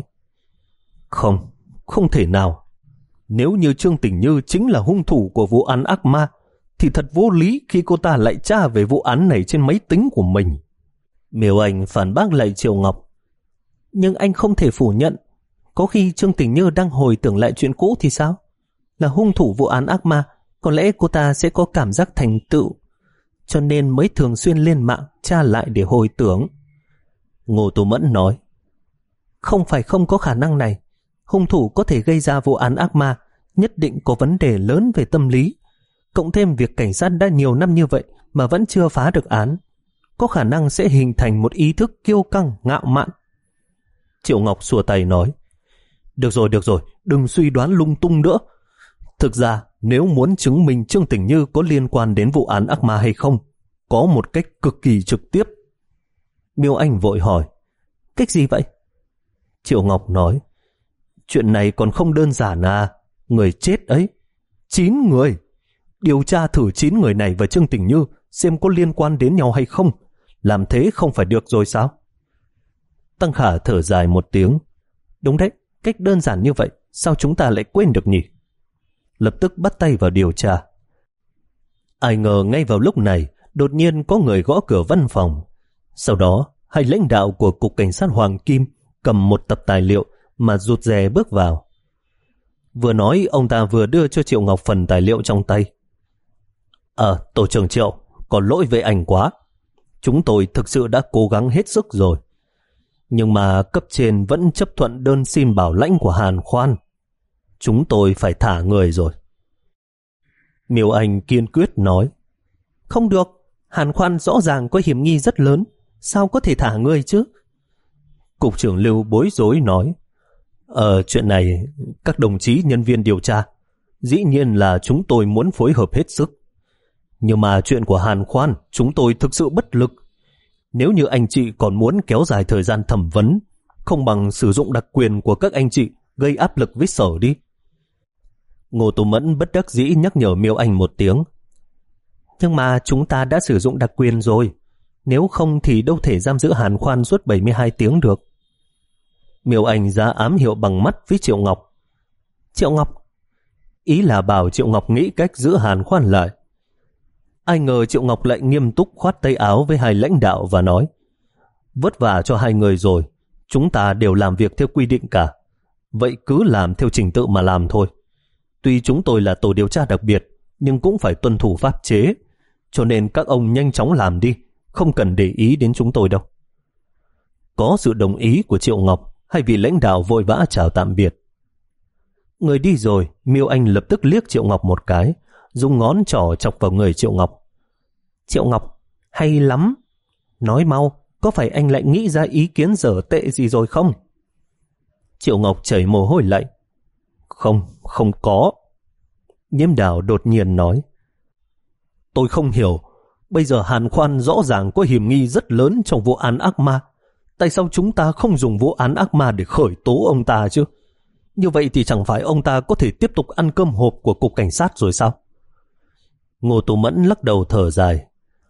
A: Không, không thể nào. Nếu như Trương Tình Như chính là hung thủ của vụ án ác ma, thì thật vô lý khi cô ta lại tra về vụ án này trên máy tính của mình. Miêu Anh phản bác lại Triệu Ngọc. Nhưng anh không thể phủ nhận. Có khi Trương Tình Như đang hồi tưởng lại chuyện cũ thì sao? Là hung thủ vụ án ác ma, có lẽ cô ta sẽ có cảm giác thành tựu, cho nên mới thường xuyên lên mạng tra lại để hồi tưởng. Ngô Tô Mẫn nói. Không phải không có khả năng này. Hung thủ có thể gây ra vụ án ác ma nhất định có vấn đề lớn về tâm lý. Cộng thêm việc cảnh sát đã nhiều năm như vậy mà vẫn chưa phá được án, có khả năng sẽ hình thành một ý thức kiêu căng, ngạo mạn. Triệu Ngọc xua tay nói. Được rồi, được rồi, đừng suy đoán lung tung nữa. Thực ra, nếu muốn chứng minh Trương Tình Như có liên quan đến vụ án ác ma hay không, có một cách cực kỳ trực tiếp. Miêu Anh vội hỏi. Cách gì vậy? Triệu Ngọc nói. Chuyện này còn không đơn giản à. Người chết ấy, chín người. Điều tra thử chín người này và Trương Tình Như xem có liên quan đến nhau hay không. Làm thế không phải được rồi sao? Tăng Khả thở dài một tiếng. Đúng đấy, cách đơn giản như vậy sao chúng ta lại quên được nhỉ? Lập tức bắt tay vào điều tra. Ai ngờ ngay vào lúc này đột nhiên có người gõ cửa văn phòng. Sau đó hai lãnh đạo của Cục Cảnh sát Hoàng Kim cầm một tập tài liệu mà rụt rè bước vào. Vừa nói ông ta vừa đưa cho Triệu Ngọc phần tài liệu trong tay. Ờ, tổ trưởng Triệu, có lỗi với anh quá. Chúng tôi thực sự đã cố gắng hết sức rồi. Nhưng mà cấp trên vẫn chấp thuận đơn xin bảo lãnh của Hàn Khoan. Chúng tôi phải thả người rồi. Miêu Anh kiên quyết nói. Không được, Hàn Khoan rõ ràng có hiểm nghi rất lớn. Sao có thể thả người chứ? Cục trưởng Lưu bối rối nói. Ờ, chuyện này, các đồng chí nhân viên điều tra, dĩ nhiên là chúng tôi muốn phối hợp hết sức. Nhưng mà chuyện của Hàn Khoan, chúng tôi thực sự bất lực. Nếu như anh chị còn muốn kéo dài thời gian thẩm vấn, không bằng sử dụng đặc quyền của các anh chị gây áp lực với sở đi. Ngô Tô Mẫn bất đắc dĩ nhắc nhở Miêu Anh một tiếng. Nhưng mà chúng ta đã sử dụng đặc quyền rồi. Nếu không thì đâu thể giam giữ Hàn Khoan suốt bảy mươi hai tiếng được. Miêu Anh ra ám hiệu bằng mắt với Triệu Ngọc. Triệu Ngọc? Ý là bảo Triệu Ngọc nghĩ cách giữ Hàn Khoan lại. Ai ngờ Triệu Ngọc lại nghiêm túc khoát tay áo với hai lãnh đạo và nói. Vất vả cho hai người rồi. Chúng ta đều làm việc theo quy định cả. Vậy cứ làm theo trình tự mà làm thôi. Tuy chúng tôi là tổ điều tra đặc biệt, nhưng cũng phải tuân thủ pháp chế. Cho nên các ông nhanh chóng làm đi, không cần để ý đến chúng tôi đâu. Có sự đồng ý của Triệu Ngọc, hai vị lãnh đạo vội vã chào tạm biệt. Người đi rồi, Miêu Anh lập tức liếc Triệu Ngọc một cái, dùng ngón trỏ chọc vào người Triệu Ngọc. Triệu Ngọc, hay lắm. Nói mau, có phải anh lại nghĩ ra ý kiến dở tệ gì rồi không? Triệu Ngọc chảy mồ hôi lạnh. Không, không có. Nhiễm Đào đột nhiên nói. Tôi không hiểu, bây giờ Hàn Khoan rõ ràng có hiểm nghi rất lớn trong vụ án ác ma. Tại sao chúng ta không dùng vụ án ác ma để khởi tố ông ta chứ? Như vậy thì chẳng phải ông ta có thể tiếp tục ăn cơm hộp của cục cảnh sát rồi sao? Ngô Tú Mẫn lắc đầu thở dài.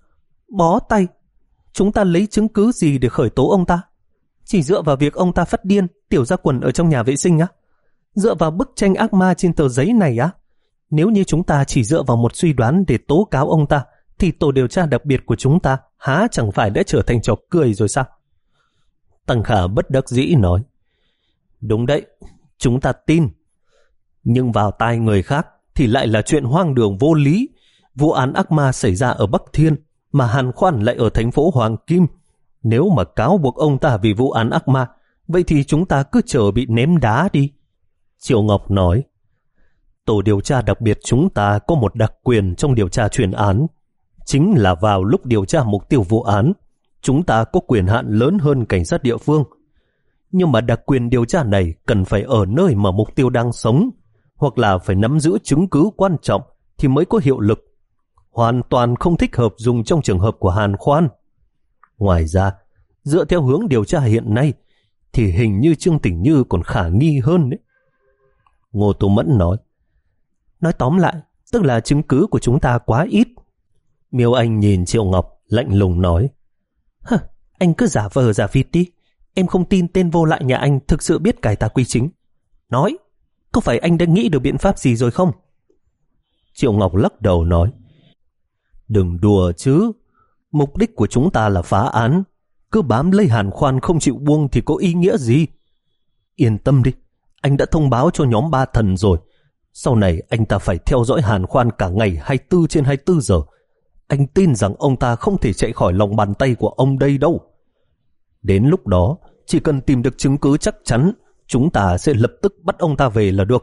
A: Bó tay, chúng ta lấy chứng cứ gì để khởi tố ông ta? Chỉ dựa vào việc ông ta phát điên, tiểu ra quần ở trong nhà vệ sinh á? Dựa vào bức tranh ác ma trên tờ giấy này á? Nếu như chúng ta chỉ dựa vào một suy đoán để tố cáo ông ta, thì tổ điều tra đặc biệt của chúng ta há chẳng phải đã trở thành trò cười rồi sao? Tăng Khả bất đắc dĩ nói. Đúng đấy, chúng ta tin. Nhưng vào tai người khác thì lại là chuyện hoang đường vô lý. Vụ án ác ma xảy ra ở Bắc Thiên, mà Hàn Khoan lại ở thành phố Hoàng Kim. Nếu mà cáo buộc ông ta vì vụ án ác ma, vậy thì chúng ta cứ chờ bị ném đá đi. Triệu Ngọc nói. Tổ điều tra đặc biệt chúng ta có một đặc quyền trong điều tra chuyên án. Chính là vào lúc điều tra mục tiêu vụ án, chúng ta có quyền hạn lớn hơn cảnh sát địa phương. Nhưng mà đặc quyền điều tra này cần phải ở nơi mà mục tiêu đang sống, hoặc là phải nắm giữ chứng cứ quan trọng thì mới có hiệu lực. Hoàn toàn không thích hợp dùng trong trường hợp của Hàn Khoan. Ngoài ra, dựa theo hướng điều tra hiện nay, thì hình như Trương Tỉnh Như còn khả nghi hơn đấy. Ngô Tú Mẫn nói. Nói tóm lại, tức là chứng cứ của chúng ta quá ít. Miêu Anh nhìn Triệu Ngọc, lạnh lùng nói. Hơ, anh cứ giả vờ giả vịt đi. Em không tin tên vô lại nhà anh thực sự biết cải tà quy chính. Nói, có phải anh đã nghĩ được biện pháp gì rồi không? Triệu Ngọc lắc đầu nói. Đừng đùa chứ. Mục đích của chúng ta là phá án. Cứ bám lấy Hàn Khoan không chịu buông thì có ý nghĩa gì? Yên tâm đi, anh đã thông báo cho nhóm ba thần rồi. Sau này anh ta phải theo dõi Hàn Khoan cả ngày hai mươi bốn trên hai mươi bốn giờ. Anh tin rằng ông ta không thể chạy khỏi lòng bàn tay của ông đây đâu. Đến lúc đó, chỉ cần tìm được chứng cứ chắc chắn, chúng ta sẽ lập tức bắt ông ta về là được.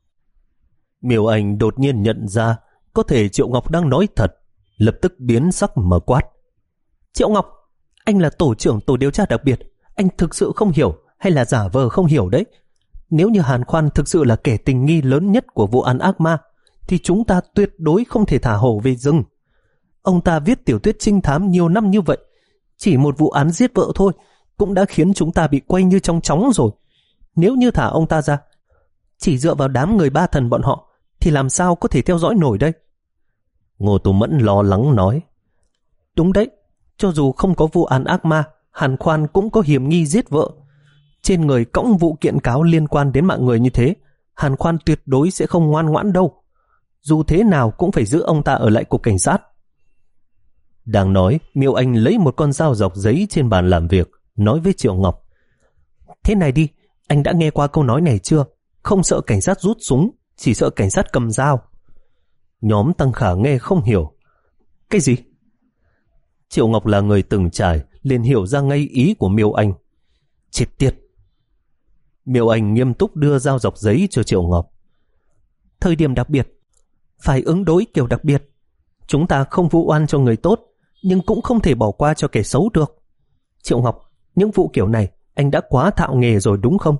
A: Miêu Anh đột nhiên nhận ra có thể Triệu Ngọc đang nói thật, lập tức biến sắc mà quát. Triệu Ngọc, anh là tổ trưởng tổ điều tra đặc biệt, anh thực sự không hiểu hay là giả vờ không hiểu đấy? Nếu như Hàn Khoan thực sự là kẻ tình nghi lớn nhất của vụ án ác ma, thì chúng ta tuyệt đối không thể thả hổ về rừng. Ông ta viết tiểu thuyết trinh thám nhiều năm như vậy, chỉ một vụ án giết vợ thôi cũng đã khiến chúng ta bị quay như trong chóng rồi. Nếu như thả ông ta ra, chỉ dựa vào đám người ba thần bọn họ, thì làm sao có thể theo dõi nổi đây? Ngô Tú Mẫn lo lắng nói. Đúng đấy, cho dù không có vụ án ác ma, Hàn Khoan cũng có hiểm nghi giết vợ. Trên người cõng vụ kiện cáo liên quan đến mạng người như thế, Hàn Khoan tuyệt đối sẽ không ngoan ngoãn đâu. Dù thế nào cũng phải giữ ông ta ở lại cục cảnh sát. Đang nói, Miêu Anh lấy một con dao dọc giấy trên bàn làm việc, nói với Triệu Ngọc. Thế này đi, anh đã nghe qua câu nói này chưa? Không sợ cảnh sát rút súng, chỉ sợ cảnh sát cầm dao. Nhóm Tăng Khả nghe không hiểu. Cái gì? Triệu Ngọc là người từng trải, liền hiểu ra ngay ý của Miêu Anh. Chết tiệt! Miêu Anh nghiêm túc đưa dao dọc giấy cho Triệu Ngọc. Thời điểm đặc biệt, phải ứng đối kiểu đặc biệt. Chúng ta không vu oan cho người tốt, nhưng cũng không thể bỏ qua cho kẻ xấu được. Triệu Ngọc, những vụ kiểu này anh đã quá thạo nghề rồi đúng không?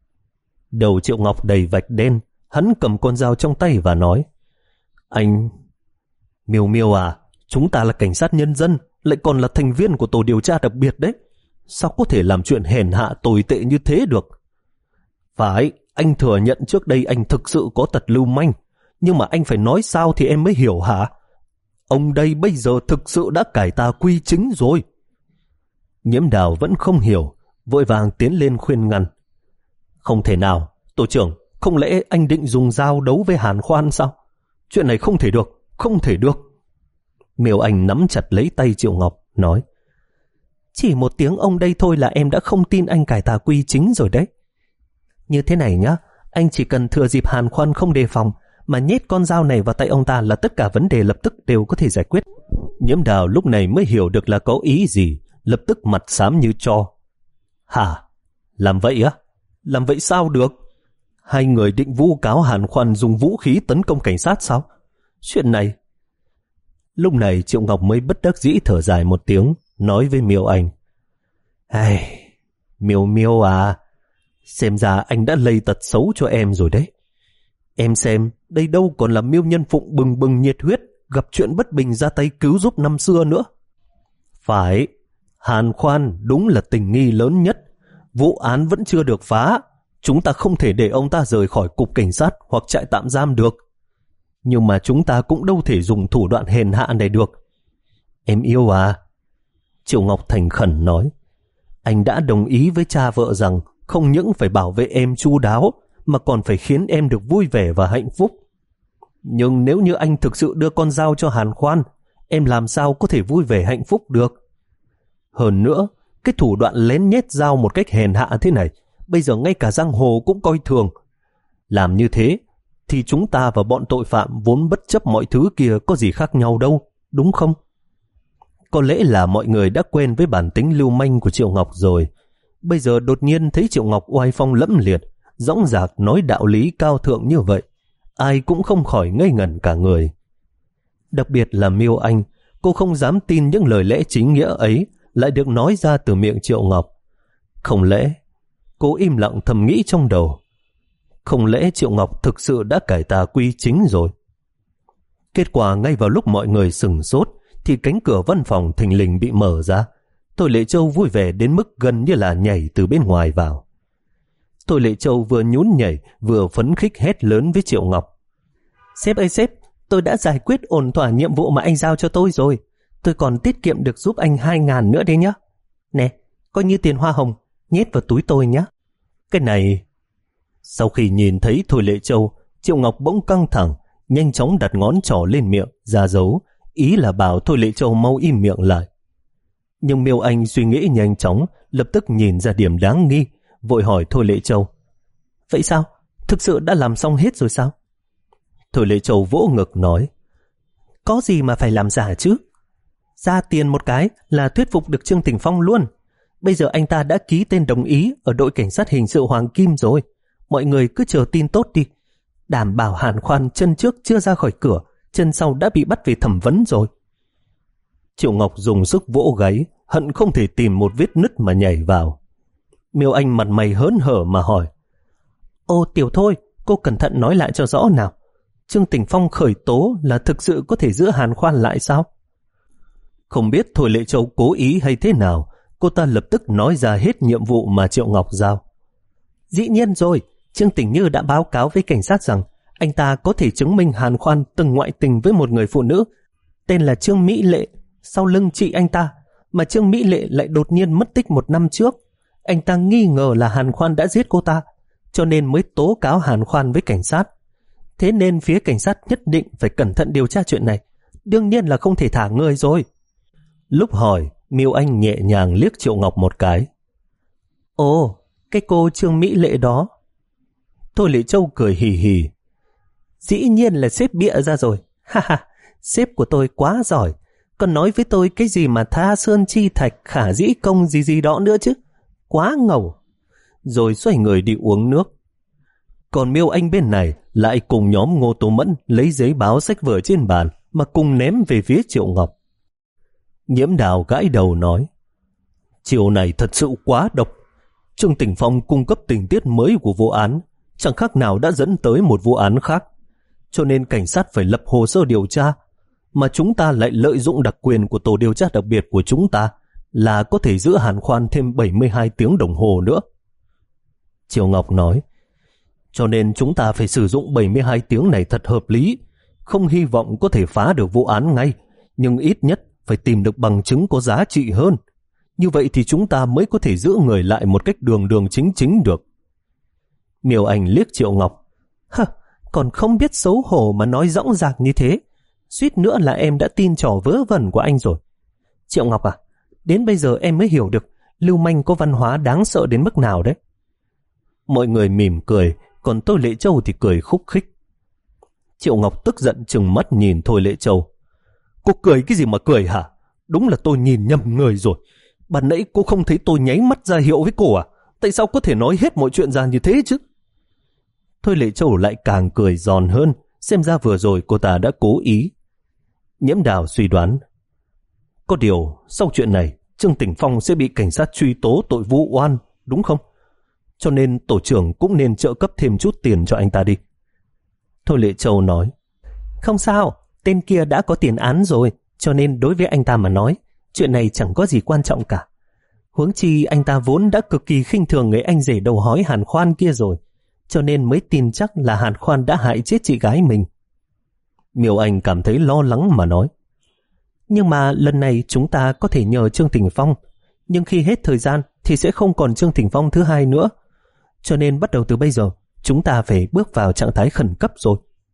A: Đầu Triệu Ngọc đầy vạch đen, hắn cầm con dao trong tay và nói. Anh... Miêu Miêu à, chúng ta là cảnh sát nhân dân, lại còn là thành viên của tổ điều tra đặc biệt đấy. Sao có thể làm chuyện hèn hạ tồi tệ như thế được? Phải, anh thừa nhận trước đây anh thực sự có tật lưu manh, nhưng mà anh phải nói sao thì em mới hiểu hả? Ông đây bây giờ thực sự đã cải tà quy chính rồi. Nhiễm Đào vẫn không hiểu, vội vàng tiến lên khuyên ngăn. Không thể nào, tổ trưởng, không lẽ anh định dùng dao đấu với Hàn Khoan sao? Chuyện này không thể được, không thể được. Miêu Anh nắm chặt lấy tay Triệu Ngọc, nói. Chỉ một tiếng ông đây thôi là em đã không tin anh cải tà quy chính rồi đấy. Như thế này nhá, anh chỉ cần thừa dịp Hàn Khoan không đề phòng mà nhét con dao này vào tay ông ta là tất cả vấn đề lập tức đều có thể giải quyết. Nhiễm Đào lúc này mới hiểu được là có ý gì, lập tức mặt xám như tro. Hả? Làm vậy á? Làm vậy sao được? Hai người định vu cáo Hàn Khoan dùng vũ khí tấn công cảnh sát sao? Chuyện này... Lúc này Triệu Ngọc mới bất đắc dĩ thở dài một tiếng, nói với Miêu Anh. Ai... Miêu Miêu à, xem ra anh đã lây tật xấu cho em rồi đấy. Em xem, đây đâu còn là Miêu Nhân Phụng bừng bừng nhiệt huyết, gặp chuyện bất bình ra tay cứu giúp năm xưa nữa. Phải, Hàn Khoan đúng là tình nghi lớn nhất. Vụ án vẫn chưa được phá. Chúng ta không thể để ông ta rời khỏi cục cảnh sát hoặc trại tạm giam được. Nhưng mà chúng ta cũng đâu thể dùng thủ đoạn hèn hạ này được. Em yêu à? Triệu Ngọc thành khẩn nói. Anh đã đồng ý với cha vợ rằng không những phải bảo vệ em chu đáo, mà còn phải khiến em được vui vẻ và hạnh phúc. Nhưng nếu như anh thực sự đưa con dao cho Hàn Khoan, em làm sao có thể vui vẻ hạnh phúc được? Hơn nữa, cái thủ đoạn lén nhét dao một cách hèn hạ thế này, bây giờ ngay cả giang hồ cũng coi thường. Làm như thế, thì chúng ta và bọn tội phạm vốn bất chấp mọi thứ kia có gì khác nhau đâu, đúng không? Có lẽ là mọi người đã quen với bản tính lưu manh của Triệu Ngọc rồi. Bây giờ đột nhiên thấy Triệu Ngọc oai phong lẫm liệt, dõng dạc nói đạo lý cao thượng như vậy, ai cũng không khỏi ngây ngẩn cả người. Đặc biệt là Miêu Anh, cô không dám tin những lời lẽ chính nghĩa ấy lại được nói ra từ miệng Triệu Ngọc. Không lẽ, cô im lặng thầm nghĩ trong đầu, không lẽ Triệu Ngọc thực sự đã cải tà quy chính rồi? Kết quả ngay vào lúc mọi người sửng sốt, thì cánh cửa văn phòng thình lình bị mở ra. Thôi Lệ Châu vui vẻ đến mức gần như là nhảy từ bên ngoài vào. Thôi Lệ Châu vừa nhún nhảy vừa phấn khích hét lớn với Triệu Ngọc. Sếp ơi sếp, tôi đã giải quyết ổn thỏa nhiệm vụ mà anh giao cho tôi rồi. Tôi còn tiết kiệm được giúp anh hai ngàn nữa đấy nhá. Nè, coi như tiền hoa hồng, nhét vào túi tôi nhé. Cái này... Sau khi nhìn thấy Thôi Lệ Châu, Triệu Ngọc bỗng căng thẳng, nhanh chóng đặt ngón trỏ lên miệng, ra dấu, ý là bảo Thôi Lệ Châu mau im miệng lại. Nhưng Miêu Anh suy nghĩ nhanh chóng, lập tức nhìn ra điểm đáng nghi, vội hỏi Thôi Lệ Châu. Vậy sao? Thực sự đã làm xong hết rồi sao? Thôi Lệ Châu vỗ ngực nói. Có gì mà phải làm giả chứ? Ra tiền một cái là thuyết phục được Trương Tỉnh Phong luôn. Bây giờ anh ta đã ký tên đồng ý ở đội cảnh sát hình sự Hoàng Kim rồi. Mọi người cứ chờ tin tốt đi. Đảm bảo Hàn Khoan chân trước chưa ra khỏi cửa, chân sau đã bị bắt về thẩm vấn rồi. Triệu Ngọc dùng sức vỗ gáy, hận không thể tìm một vết nứt mà nhảy vào. Miêu Anh mặt mày hớn hở mà hỏi. Ô Tiểu Thôi, cô cẩn thận nói lại cho rõ nào. Trương Tỉnh Phong khởi tố là thực sự có thể giữ Hàn Khoan lại sao? Không biết Thôi Lệ Châu cố ý hay thế nào, cô ta lập tức nói ra hết nhiệm vụ mà Triệu Ngọc giao. Dĩ nhiên rồi, Trương Tỉnh Như đã báo cáo với cảnh sát rằng anh ta có thể chứng minh Hàn Khoan từng ngoại tình với một người phụ nữ tên là Trương Mỹ Lệ sau lưng chị anh ta, mà Trương Mỹ Lệ lại đột nhiên mất tích một năm trước. Anh ta nghi ngờ là Hàn Khoan đã giết cô ta, cho nên mới tố cáo Hàn Khoan với cảnh sát. Thế nên phía cảnh sát nhất định phải cẩn thận điều tra chuyện này, đương nhiên là không thể thả người rồi. Lúc hỏi, Miêu Anh nhẹ nhàng liếc Triệu Ngọc một cái. Ồ, cái cô Trương Mỹ Lệ đó. Thôi Lệ Châu cười hì hì. Dĩ nhiên là sếp bịa ra rồi. Ha ha, sếp của tôi quá giỏi. Còn nói với tôi cái gì mà tha sơn chi thạch khả dĩ công gì gì đó nữa chứ. Quá ngầu. Rồi xoay người đi uống nước. Còn Miêu Anh bên này lại cùng nhóm Ngô Tố Mẫn lấy giấy báo sách vở trên bàn mà cùng ném về phía Triệu Ngọc. Nhiễm Đào gãi đầu nói. Chiều này thật sự quá độc. Trương Tỉnh Phong cung cấp tình tiết mới của vụ án, chẳng khác nào đã dẫn tới một vụ án khác. Cho nên cảnh sát phải lập hồ sơ điều tra, mà chúng ta lại lợi dụng đặc quyền của tổ điều tra đặc biệt của chúng ta là có thể giữ Hàn Khoan thêm bảy mươi hai tiếng đồng hồ nữa. Triệu Ngọc nói, cho nên chúng ta phải sử dụng bảy mươi hai tiếng này thật hợp lý, không hy vọng có thể phá được vụ án ngay, nhưng ít nhất phải tìm được bằng chứng có giá trị hơn. Như vậy thì chúng ta mới có thể giữ người lại một cách đường đường chính chính được. Miêu Anh liếc Triệu Ngọc. Hơ, còn không biết xấu hổ mà nói dõng dạc như thế. Suýt nữa là em đã tin trò vớ vẩn của anh rồi. Triệu Ngọc à, đến bây giờ em mới hiểu được lưu manh có văn hóa đáng sợ đến mức nào đấy. Mọi người mỉm cười, còn Thôi Lệ Châu thì cười khúc khích. Triệu Ngọc tức giận trừng mắt nhìn Thôi Lệ Châu. Cô cười cái gì mà cười hả? Đúng là tôi nhìn nhầm người rồi. Ban nãy cô không thấy tôi nháy mắt ra hiệu với cô à? Tại sao có thể nói hết mọi chuyện ra như thế chứ? Thôi Lệ Châu lại càng cười giòn hơn, xem ra vừa rồi cô ta đã cố ý. Nhiễm Đào suy đoán, có điều sau chuyện này Trương Tỉnh Phong sẽ bị cảnh sát truy tố tội vu oan, đúng không? Cho nên tổ trưởng cũng nên trợ cấp thêm chút tiền cho anh ta đi. Thôi Lệ Châu nói, không sao, tên kia đã có tiền án rồi, cho nên đối với anh ta mà nói, chuyện này chẳng có gì quan trọng cả. Huống chi anh ta vốn đã cực kỳ khinh thường người anh rể đầu hói Hàn Khoan kia rồi, cho nên mới tin chắc là Hàn Khoan đã hại chết chị gái mình. Miêu Anh cảm thấy lo lắng mà nói, nhưng mà lần này chúng ta có thể nhờ Trương Tỉnh Phong, nhưng khi hết thời gian thì sẽ không còn Trương Tỉnh Phong thứ hai nữa. Cho nên bắt đầu từ bây giờ, chúng ta phải bước vào trạng thái khẩn cấp rồi.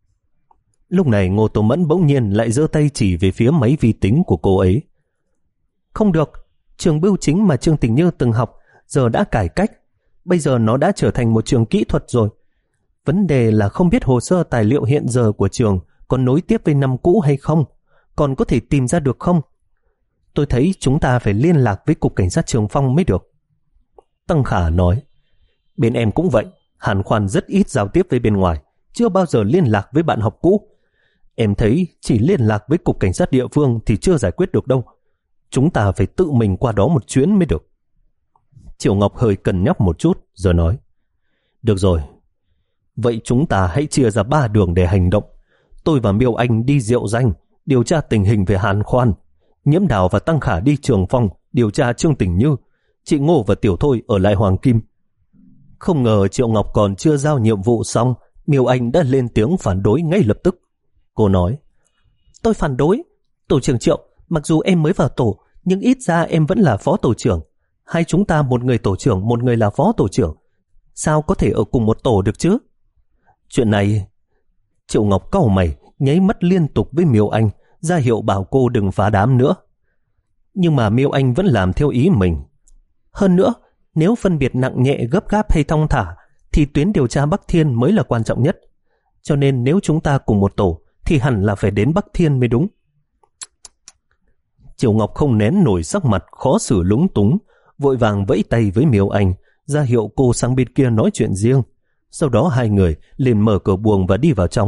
A: Lúc này Ngô Tô Mẫn bỗng nhiên lại giơ tay chỉ về phía máy vi tính của cô ấy. Không được, trường bưu chính mà Trương Tình Như từng học giờ đã cải cách. Bây giờ nó đã trở thành một trường kỹ thuật rồi. Vấn đề là không biết hồ sơ tài liệu hiện giờ của trường còn nối tiếp với năm cũ hay không, còn có thể tìm ra được không? Tôi thấy chúng ta phải liên lạc với Cục Cảnh sát Trường Phong mới được. Tăng Khả nói, bên em cũng vậy, Hàn Khoan rất ít giao tiếp với bên ngoài, chưa bao giờ liên lạc với bạn học cũ. Em thấy chỉ liên lạc với Cục Cảnh sát địa phương thì chưa giải quyết được đâu. Chúng ta phải tự mình qua đó một chuyến mới được. Triệu Ngọc hơi cân nhắc một chút rồi nói, được rồi, vậy chúng ta hãy chia ra ba đường để hành động. Tôi và Miêu Anh đi Diệu Danh điều tra tình hình về Hàn Khoan, Nhiễm Đào và Tăng Khả đi Trường Phong điều tra Trương Tình Như, chị Ngô và Tiểu Thôi ở lại Hoàng Kim. Không ngờ Triệu Ngọc còn chưa giao nhiệm vụ xong, Miêu Anh đã lên tiếng phản đối ngay lập tức. Cô nói, tôi phản đối. Tổ trưởng Triệu, mặc dù em mới vào tổ, nhưng ít ra em vẫn là phó tổ trưởng. Hai chúng ta một người tổ trưởng, một người là phó tổ trưởng. Sao có thể ở cùng một tổ được chứ? Chuyện này... Triệu Ngọc cau mày, nháy mắt liên tục với Miêu Anh, ra hiệu bảo cô đừng phá đám nữa. Nhưng mà Miêu Anh vẫn làm theo ý mình. Hơn nữa, nếu phân biệt nặng nhẹ, gấp gáp hay thong thả, thì tuyến điều tra Bắc Thiên mới là quan trọng nhất. Cho nên nếu chúng ta cùng một tổ, thì hẳn là phải đến Bắc Thiên mới đúng. Triệu Ngọc không nén nổi sắc mặt khó xử lúng túng, vội vàng vẫy tay với Miêu Anh, ra hiệu cô sang bên kia nói chuyện riêng. Sau đó hai người liền mở cửa buồng và đi vào trong.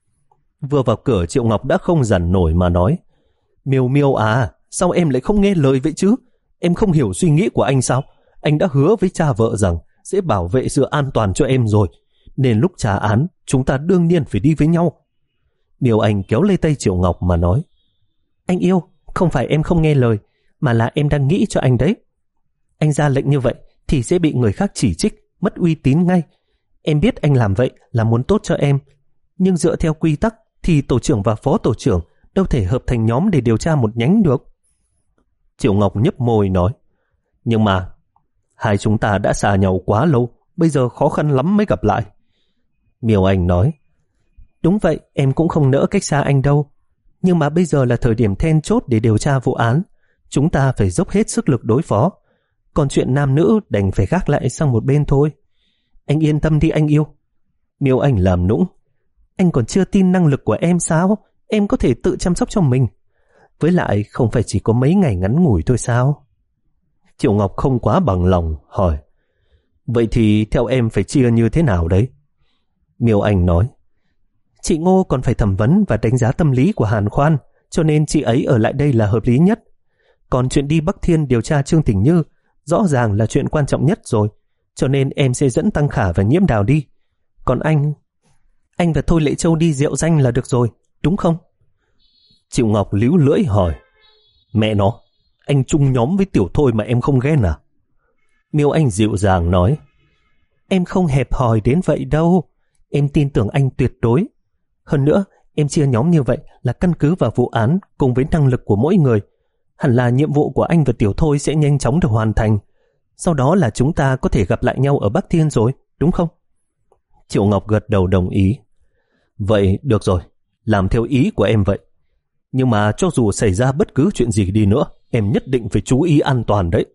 A: Vừa vào cửa, Triệu Ngọc đã không dằn nổi mà nói, Miêu Miêu à, sao em lại không nghe lời vậy chứ? Em không hiểu suy nghĩ của anh sao? Anh đã hứa với cha vợ rằng sẽ bảo vệ sự an toàn cho em rồi, nên lúc trả án chúng ta đương nhiên phải đi với nhau. Miêu Anh kéo lấy tay Triệu Ngọc mà nói, anh yêu, không phải em không nghe lời, mà là em đang nghĩ cho anh đấy. Anh ra lệnh như vậy thì sẽ bị người khác chỉ trích, mất uy tín ngay. Em biết anh làm vậy là muốn tốt cho em, nhưng dựa theo quy tắc thì tổ trưởng và phó tổ trưởng đâu thể hợp thành nhóm để điều tra một nhánh được. Triệu Ngọc nhấp môi nói, nhưng mà hai chúng ta đã xa nhau quá lâu, bây giờ khó khăn lắm mới gặp lại. Miêu Anh nói, đúng vậy, em cũng không nỡ cách xa anh đâu, nhưng mà bây giờ là thời điểm then chốt để điều tra vụ án, chúng ta phải dốc hết sức lực đối phó, còn chuyện nam nữ đành phải gác lại sang một bên thôi. Anh yên tâm đi anh yêu. Miêu Anh làm nũng, anh còn chưa tin năng lực của em sao? Em có thể tự chăm sóc cho mình. Với lại không phải chỉ có mấy ngày ngắn ngủi thôi sao? Triệu Ngọc không quá bằng lòng, hỏi, vậy thì theo em phải chia như thế nào đấy? Miêu Anh nói, chị Ngô còn phải thẩm vấn và đánh giá tâm lý của Hàn Khoan, cho nên chị ấy ở lại đây là hợp lý nhất. Còn chuyện đi Bắc Thiên điều tra Trương Tình Như rõ ràng là chuyện quan trọng nhất rồi, cho nên em sẽ dẫn Tăng Khả và Nhiễm Đào đi. Còn anh... Anh và Thôi Lệ Châu đi Diệu Danh là được rồi, đúng không? Triệu Ngọc líu lưỡi hỏi, mẹ nó, anh chung nhóm với Tiểu Thôi mà em không ghen à? Miêu Anh dịu dàng nói, em không hẹp hòi đến vậy đâu, em tin tưởng anh tuyệt đối. Hơn nữa, em chia nhóm như vậy là căn cứ vào vụ án cùng với năng lực của mỗi người. Hẳn là nhiệm vụ của anh và Tiểu Thôi sẽ nhanh chóng được hoàn thành. Sau đó là chúng ta có thể gặp lại nhau ở Bắc Thiên rồi, đúng không? Triệu Ngọc gật đầu đồng ý. Vậy được rồi, làm theo ý của em vậy. Nhưng mà cho dù xảy ra bất cứ chuyện gì đi nữa, em nhất định phải chú ý an toàn đấy.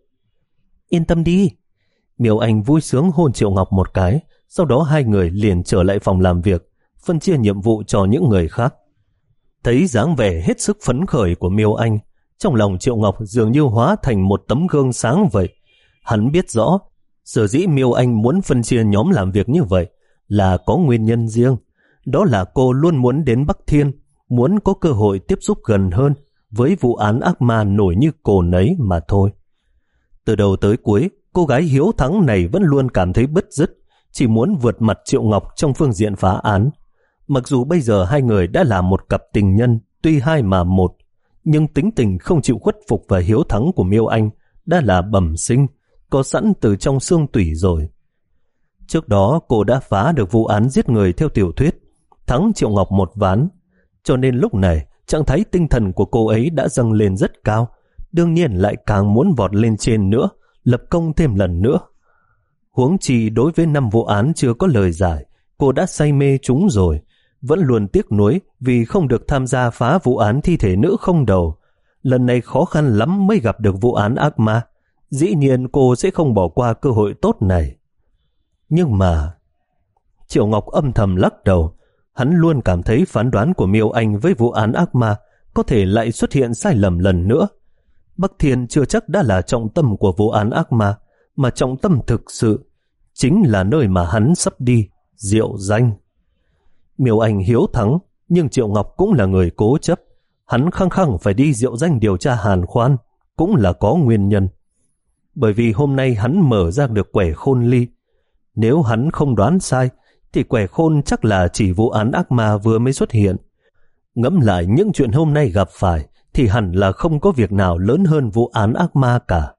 A: Yên tâm đi. Miêu Anh vui sướng hôn Triệu Ngọc một cái, sau đó hai người liền trở lại phòng làm việc, phân chia nhiệm vụ cho những người khác. Thấy dáng vẻ hết sức phấn khởi của Miêu Anh, trong lòng Triệu Ngọc dường như hóa thành một tấm gương sáng vậy. Hắn biết rõ, Sở dĩ Miêu Anh muốn phân chia nhóm làm việc như vậy là có nguyên nhân riêng. Đó là cô luôn muốn đến Bắc Thiên, muốn có cơ hội tiếp xúc gần hơn với vụ án ác ma nổi như cồn ấy mà thôi. Từ đầu tới cuối, cô gái hiếu thắng này vẫn luôn cảm thấy bứt rứt, chỉ muốn vượt mặt Triệu Ngọc trong phương diện phá án. Mặc dù bây giờ hai người đã là một cặp tình nhân, tuy hai mà một, nhưng tính tình không chịu khuất phục và hiếu thắng của Miêu Anh đã là bẩm sinh, có sẵn từ trong xương tủy rồi. Trước đó cô đã phá được vụ án giết người theo tiểu thuyết, thắng Triệu Ngọc một ván, cho nên lúc này trạng thái tinh thần của cô ấy đã dâng lên rất cao, đương nhiên lại càng muốn vọt lên trên nữa, lập công thêm lần nữa. Huống chi đối với năm vụ án chưa có lời giải, cô đã say mê chúng rồi, vẫn luôn tiếc nuối vì không được tham gia phá vụ án thi thể nữ không đầu. Lần này khó khăn lắm mới gặp được vụ án ác ma, dĩ nhiên cô sẽ không bỏ qua cơ hội tốt này. Nhưng mà Triệu Ngọc âm thầm lắc đầu, hắn luôn cảm thấy phán đoán của Miêu Anh với vụ án ác ma có thể lại xuất hiện sai lầm lần nữa. Bắc Thiên chưa chắc đã là trọng tâm của vụ án ác ma, mà trọng tâm thực sự chính là nơi mà hắn sắp đi, Diệu Danh. Miêu Anh hiếu thắng, nhưng Triệu Ngọc cũng là người cố chấp. Hắn khăng khăng phải đi Diệu Danh điều tra Hàn Khoan, cũng là có nguyên nhân. Bởi vì hôm nay hắn mở ra được quẻ khôn ly. Nếu hắn không đoán sai, thì quẻ khôn chắc là chỉ vụ án ác ma vừa mới xuất hiện. Ngẫm lại những chuyện hôm nay gặp phải, thì hẳn là không có việc nào lớn hơn vụ án ác ma cả.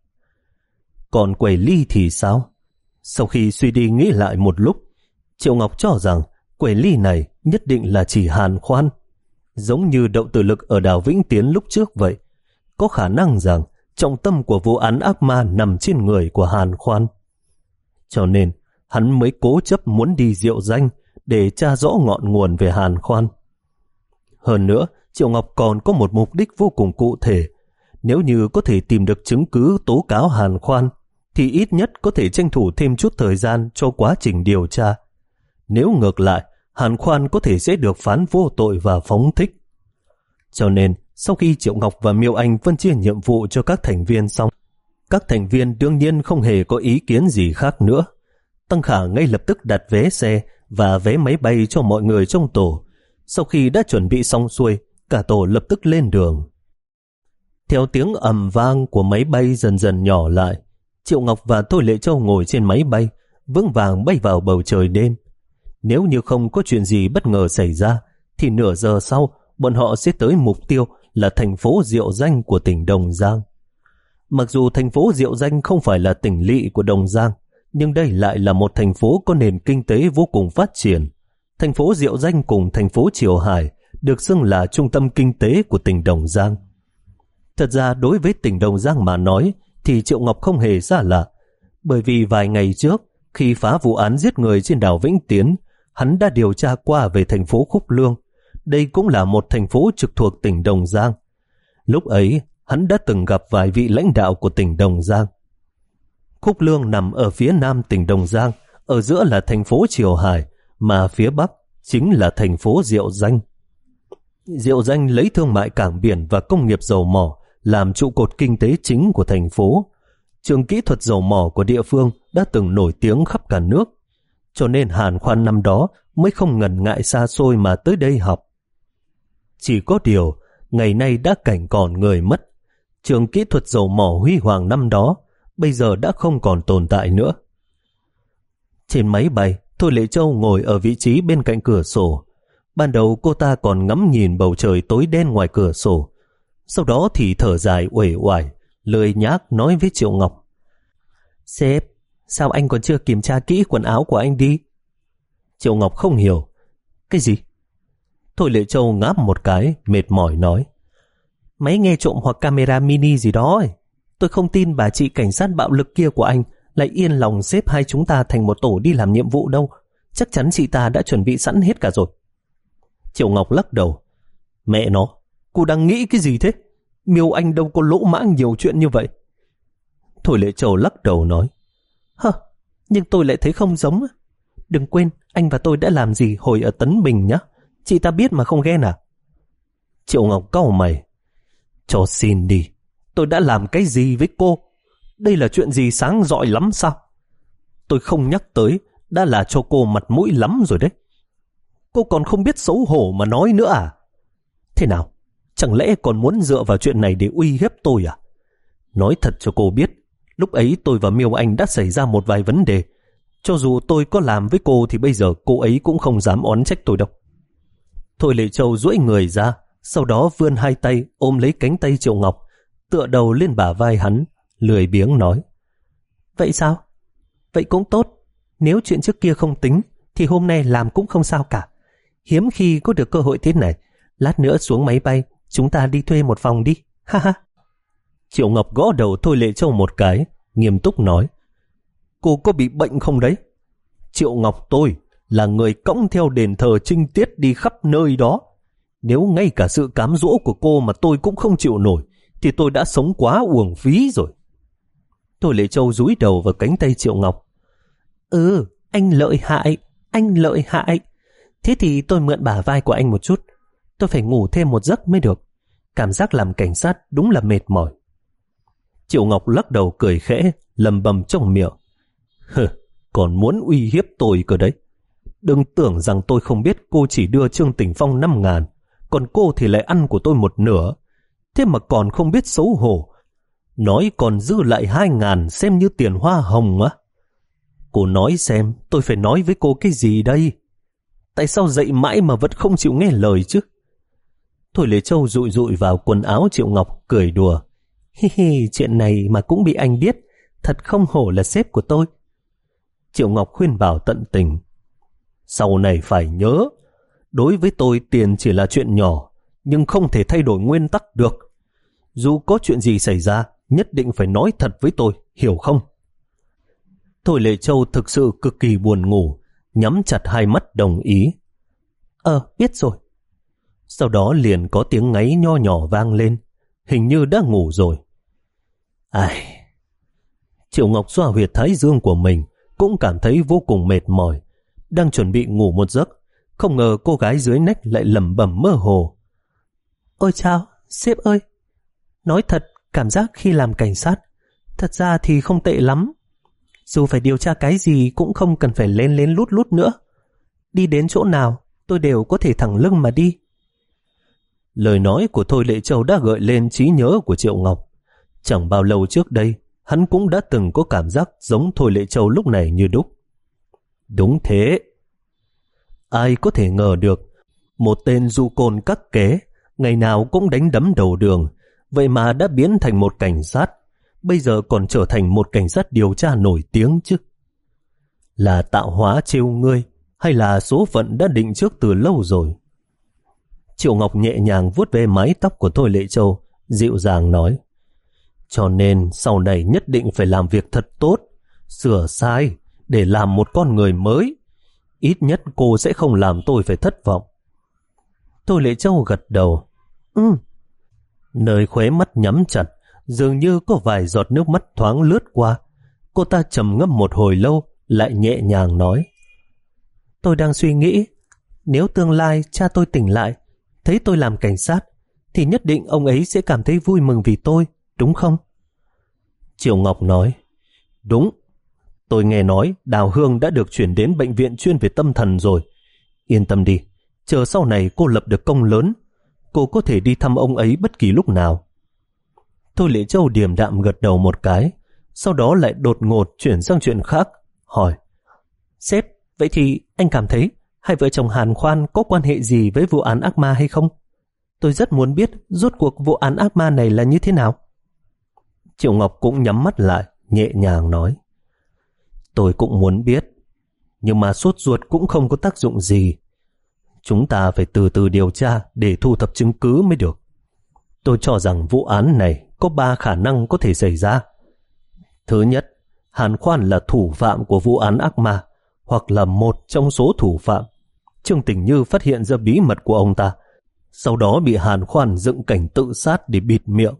A: Còn quẻ ly thì sao? Sau khi suy đi nghĩ lại một lúc, Triệu Ngọc cho rằng quẻ ly này nhất định là chỉ Hàn Khoan. Giống như động tử lực ở đảo Vĩnh Tiến lúc trước vậy, có khả năng rằng trọng tâm của vụ án ác ma nằm trên người của Hàn Khoan. Cho nên hắn mới cố chấp muốn đi Diệu Danh để tra rõ ngọn nguồn về Hàn Khoan. Hơn nữa, Triệu Ngọc còn có một mục đích vô cùng cụ thể. Nếu như có thể tìm được chứng cứ tố cáo Hàn Khoan, thì ít nhất có thể tranh thủ thêm chút thời gian cho quá trình điều tra. Nếu ngược lại, Hàn Khoan có thể sẽ được phán vô tội và phóng thích. Cho nên, sau khi Triệu Ngọc và Miêu Anh phân chia nhiệm vụ cho các thành viên xong, các thành viên đương nhiên không hề có ý kiến gì khác nữa. Tăng Khả ngay lập tức đặt vé xe và vé máy bay cho mọi người trong tổ. Sau khi đã chuẩn bị xong xuôi, cả tổ lập tức lên đường. Theo tiếng ầm vang của máy bay dần dần nhỏ lại, Triệu Ngọc và Thôi Lệ Châu ngồi trên máy bay, vững vàng bay vào bầu trời đêm. Nếu như không có chuyện gì bất ngờ xảy ra, thì nửa giờ sau, bọn họ sẽ tới mục tiêu là thành phố Diệu Danh của tỉnh Đồng Giang. Mặc dù thành phố Diệu Danh không phải là tỉnh lỵ của Đồng Giang, nhưng đây lại là một thành phố có nền kinh tế vô cùng phát triển. Thành phố Diệu Danh cùng thành phố Triều Hải được xưng là trung tâm kinh tế của tỉnh Đồng Giang. Thật ra đối với tỉnh Đồng Giang mà nói thì Triệu Ngọc không hề xa lạ, bởi vì vài ngày trước khi phá vụ án giết người trên đảo Vĩnh Tiến, hắn đã điều tra qua về thành phố Khúc Lương. Đây cũng là một thành phố trực thuộc tỉnh Đồng Giang. Lúc ấy, hắn đã từng gặp vài vị lãnh đạo của tỉnh Đồng Giang. Khúc Lương nằm ở phía nam tỉnh Đồng Giang, ở giữa là thành phố Triều Hải, mà phía bắc chính là thành phố Diệu Danh. Diệu Danh lấy thương mại cảng biển và công nghiệp dầu mỏ làm trụ cột kinh tế chính của thành phố. Trường kỹ thuật dầu mỏ của địa phương đã từng nổi tiếng khắp cả nước, cho nên Hàn Khoan năm đó mới không ngần ngại xa xôi mà tới đây học. Chỉ có điều, ngày nay đã cảnh còn người mất. Trường kỹ thuật dầu mỏ huy hoàng năm đó bây giờ đã không còn tồn tại nữa. Trên máy bay, Thôi Lệ Châu ngồi ở vị trí bên cạnh cửa sổ. Ban đầu cô ta còn ngắm nhìn bầu trời tối đen ngoài cửa sổ. Sau đó thì thở dài uể oải, lười nhác nói với Triệu Ngọc: "Sếp, sao anh còn chưa kiểm tra kỹ quần áo của anh đi?" Triệu Ngọc không hiểu. "Cái gì?" Thôi Lệ Châu ngáp một cái, mệt mỏi nói: "Máy nghe trộm hoặc camera mini gì đó ấy. Tôi không tin bà chị cảnh sát bạo lực kia của anh lại yên lòng xếp hai chúng ta thành một tổ đi làm nhiệm vụ đâu. Chắc chắn chị ta đã chuẩn bị sẵn hết cả rồi." Triệu Ngọc lắc đầu: "Mẹ nó, cô đang nghĩ cái gì thế? Miêu Anh đâu có lỗ mãng nhiều chuyện như vậy." Thôi Lệ Châu lắc đầu nói: "Hơ, nhưng tôi lại thấy không giống. Đừng quên anh và tôi đã làm gì hồi ở Tấn Bình nhá. Chị ta biết mà không ghen à?" Triệu Ngọc cau mày: "Cho xin đi, tôi đã làm cái gì với cô? Đây là chuyện gì sáng rọi lắm sao?" tôi không nhắc tới đã là cho cô mặt mũi lắm rồi đấy. Cô còn không biết xấu hổ mà nói nữa à? Thế nào? Chẳng lẽ còn muốn dựa vào chuyện này để uy hiếp tôi à? Nói thật cho cô biết, lúc ấy tôi và Miêu Anh đã xảy ra một vài vấn đề. Cho dù tôi có làm với cô thì bây giờ cô ấy cũng không dám oán trách tôi đâu. Thôi Lệ Châu duỗi người ra, sau đó vươn hai tay ôm lấy cánh tay Triệu Ngọc, tựa đầu lên bả vai hắn, lười biếng nói. Vậy sao? Vậy cũng tốt. Nếu chuyện trước kia không tính thì hôm nay làm cũng không sao cả. Hiếm khi có được cơ hội thế này. Lát nữa xuống máy bay, chúng ta đi thuê một phòng đi. Ha ha. Triệu Ngọc gõ đầu Thôi Lệ Châu một cái, nghiêm túc nói. Cô có bị bệnh không đấy? Triệu Ngọc tôi là người cõng theo đền thờ trinh tiết đi khắp nơi đó. Nếu ngay cả sự cám dỗ của cô mà tôi cũng không chịu nổi thì tôi đã sống quá uổng phí rồi. Thôi Lệ Châu dúi đầu vào cánh tay Triệu Ngọc. Ừ, anh lợi hại, anh lợi hại. Thế thì tôi mượn bả vai của anh một chút. Tôi phải ngủ thêm một giấc mới được. Cảm giác làm cảnh sát đúng là mệt mỏi. Triệu Ngọc lắc đầu cười khẽ, lầm bầm trong miệng. Hừ, còn muốn uy hiếp tôi cơ đấy. Đừng tưởng rằng tôi không biết cô chỉ đưa Trương Tỉnh Phong năm ngàn, còn cô thì lại ăn của tôi một nửa. Thế mà còn không biết xấu hổ. Nói còn dư lại hai ngàn xem như tiền hoa hồng á. Cô nói xem tôi phải nói với cô cái gì đây? Tại sao dậy mãi mà vẫn không chịu nghe lời chứ? Thôi Lệ Châu dụi dụi vào quần áo Triệu Ngọc, cười đùa. Hi hi, chuyện này mà cũng bị anh biết, thật không hổ là sếp của tôi. Triệu Ngọc khuyên bảo tận tình. Sau này phải nhớ, đối với tôi tiền chỉ là chuyện nhỏ, nhưng không thể thay đổi nguyên tắc được. Dù có chuyện gì xảy ra, nhất định phải nói thật với tôi, hiểu không? Thôi Lệ Châu thực sự cực kỳ buồn ngủ, nhắm chặt hai mắt đồng ý. Ờ, biết rồi. Sau đó liền có tiếng ngáy nho nhỏ vang lên, hình như đã ngủ rồi. Ai... Triệu Ngọc xoa huyệt thái dương của mình, cũng cảm thấy vô cùng mệt mỏi, đang chuẩn bị ngủ một giấc, không ngờ cô gái dưới nách lại lẩm bẩm mơ hồ. Ôi chao, sếp ơi! Nói thật, cảm giác khi làm cảnh sát, thật ra thì không tệ lắm. Dù phải điều tra cái gì cũng không cần phải lên lên lút lút nữa. Đi đến chỗ nào, tôi đều có thể thẳng lưng mà đi. Lời nói của Thôi Lệ Châu đã gợi lên trí nhớ của Triệu Ngọc. Chẳng bao lâu trước đây, hắn cũng đã từng có cảm giác giống Thôi Lệ Châu lúc này như đúc. Đúng thế. Ai có thể ngờ được, một tên du côn cắt kế, ngày nào cũng đánh đấm đầu đường, vậy mà đã biến thành một cảnh sát, bây giờ còn trở thành một cảnh sát điều tra nổi tiếng chứ. Là tạo hóa trêu ngươi, hay là số phận đã định trước từ lâu rồi? Triệu Ngọc nhẹ nhàng vuốt về mái tóc của Thôi Lệ Châu, dịu dàng nói. Cho nên sau này nhất định phải làm việc thật tốt, sửa sai để làm một con người mới. Ít nhất cô sẽ không làm tôi phải thất vọng. Thôi Lệ Châu gật đầu. Ừ. Nơi khóe mắt nhắm chặt, dường như có vài giọt nước mắt thoáng lướt qua. Cô ta trầm ngâm một hồi lâu, lại nhẹ nhàng nói. Tôi đang suy nghĩ, nếu tương lai cha tôi tỉnh lại, thấy tôi làm cảnh sát, thì nhất định ông ấy sẽ cảm thấy vui mừng vì tôi, đúng không? Triệu Ngọc nói. Đúng. Tôi nghe nói Đào Hương đã được chuyển đến bệnh viện chuyên về tâm thần rồi. Yên tâm đi, chờ sau này cô lập được công lớn, cô có thể đi thăm ông ấy bất kỳ lúc nào. Thôi Lệ Châu điềm đạm gật đầu một cái, sau đó lại đột ngột chuyển sang chuyện khác, hỏi. Sếp, vậy thì anh cảm thấy hai vợ chồng Hàn Khoan có quan hệ gì với vụ án ác ma hay không? Tôi rất muốn biết rốt cuộc vụ án ác ma này là như thế nào. Triệu Ngọc cũng nhắm mắt lại, nhẹ nhàng nói. Tôi cũng muốn biết, nhưng mà sốt ruột cũng không có tác dụng gì. Chúng ta phải từ từ điều tra để thu thập chứng cứ mới được. Tôi cho rằng vụ án này có ba khả năng có thể xảy ra. Thứ nhất, Hàn Khoan là thủ phạm của vụ án ác ma, hoặc là một trong số thủ phạm. Trương Tỉnh Như phát hiện ra bí mật của ông ta, sau đó bị Hàn Khoan dựng cảnh tự sát để bịt miệng.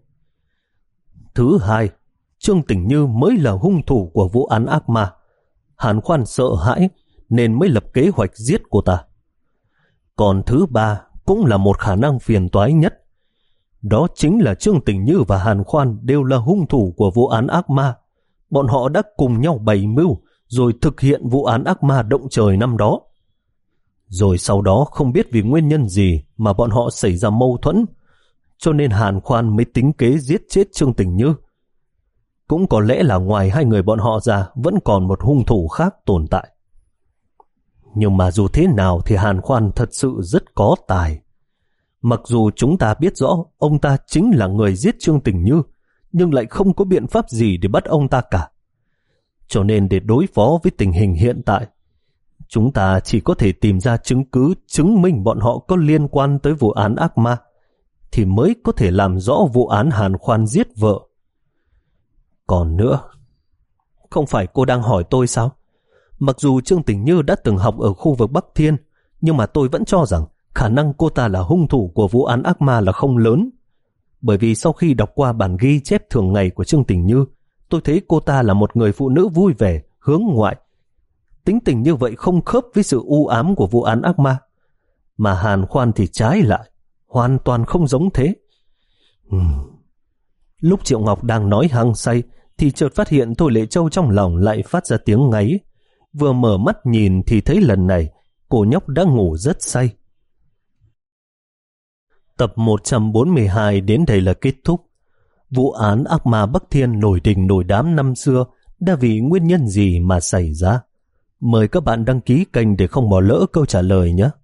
A: Thứ hai, Trương Tỉnh Như mới là hung thủ của vụ án ác ma. Hàn Khoan sợ hãi nên mới lập kế hoạch giết cô ta. Còn thứ ba cũng là một khả năng phiền toái nhất. Đó chính là Trương Tỉnh Như và Hàn Khoan đều là hung thủ của vụ án ác ma. Bọn họ đã cùng nhau bày mưu rồi thực hiện vụ án ác ma động trời năm đó. Rồi sau đó không biết vì nguyên nhân gì mà bọn họ xảy ra mâu thuẫn, cho nên Hàn Khoan mới tính kế giết chết Trương Tình Như. Cũng có lẽ là ngoài hai người bọn họ ra vẫn còn một hung thủ khác tồn tại. Nhưng mà dù thế nào thì Hàn Khoan thật sự rất có tài. Mặc dù chúng ta biết rõ ông ta chính là người giết Trương Tình Như, nhưng lại không có biện pháp gì để bắt ông ta cả. Cho nên để đối phó với tình hình hiện tại, chúng ta chỉ có thể tìm ra chứng cứ chứng minh bọn họ có liên quan tới vụ án ác ma, thì mới có thể làm rõ vụ án Hàn Khoan giết vợ. Còn nữa, không phải cô đang hỏi tôi sao? Mặc dù Trương Tình Như đã từng học ở khu vực Bắc Thiên, nhưng mà tôi vẫn cho rằng khả năng cô ta là hung thủ của vụ án ác ma là không lớn. Bởi vì sau khi đọc qua bản ghi chép thường ngày của Trương Tình Như, tôi thấy cô ta là một người phụ nữ vui vẻ, hướng ngoại. Tính tình như vậy không khớp với sự u ám của vụ án ác ma. Mà Hàn Khoan thì trái lại, hoàn toàn không giống thế. Uhm. Lúc Triệu Ngọc đang nói hăng say thì chợt phát hiện Thôi Lệ Châu trong lòng lại phát ra tiếng ngáy. Vừa mở mắt nhìn thì thấy lần này cô nhóc đã ngủ rất say. Tập một trăm bốn mươi hai đến đây là kết thúc. Vụ án ác ma Bắc Thiên nổi đình nổi đám năm xưa đã vì nguyên nhân gì mà xảy ra? Mời các bạn đăng ký kênh để không bỏ lỡ câu trả lời nhé.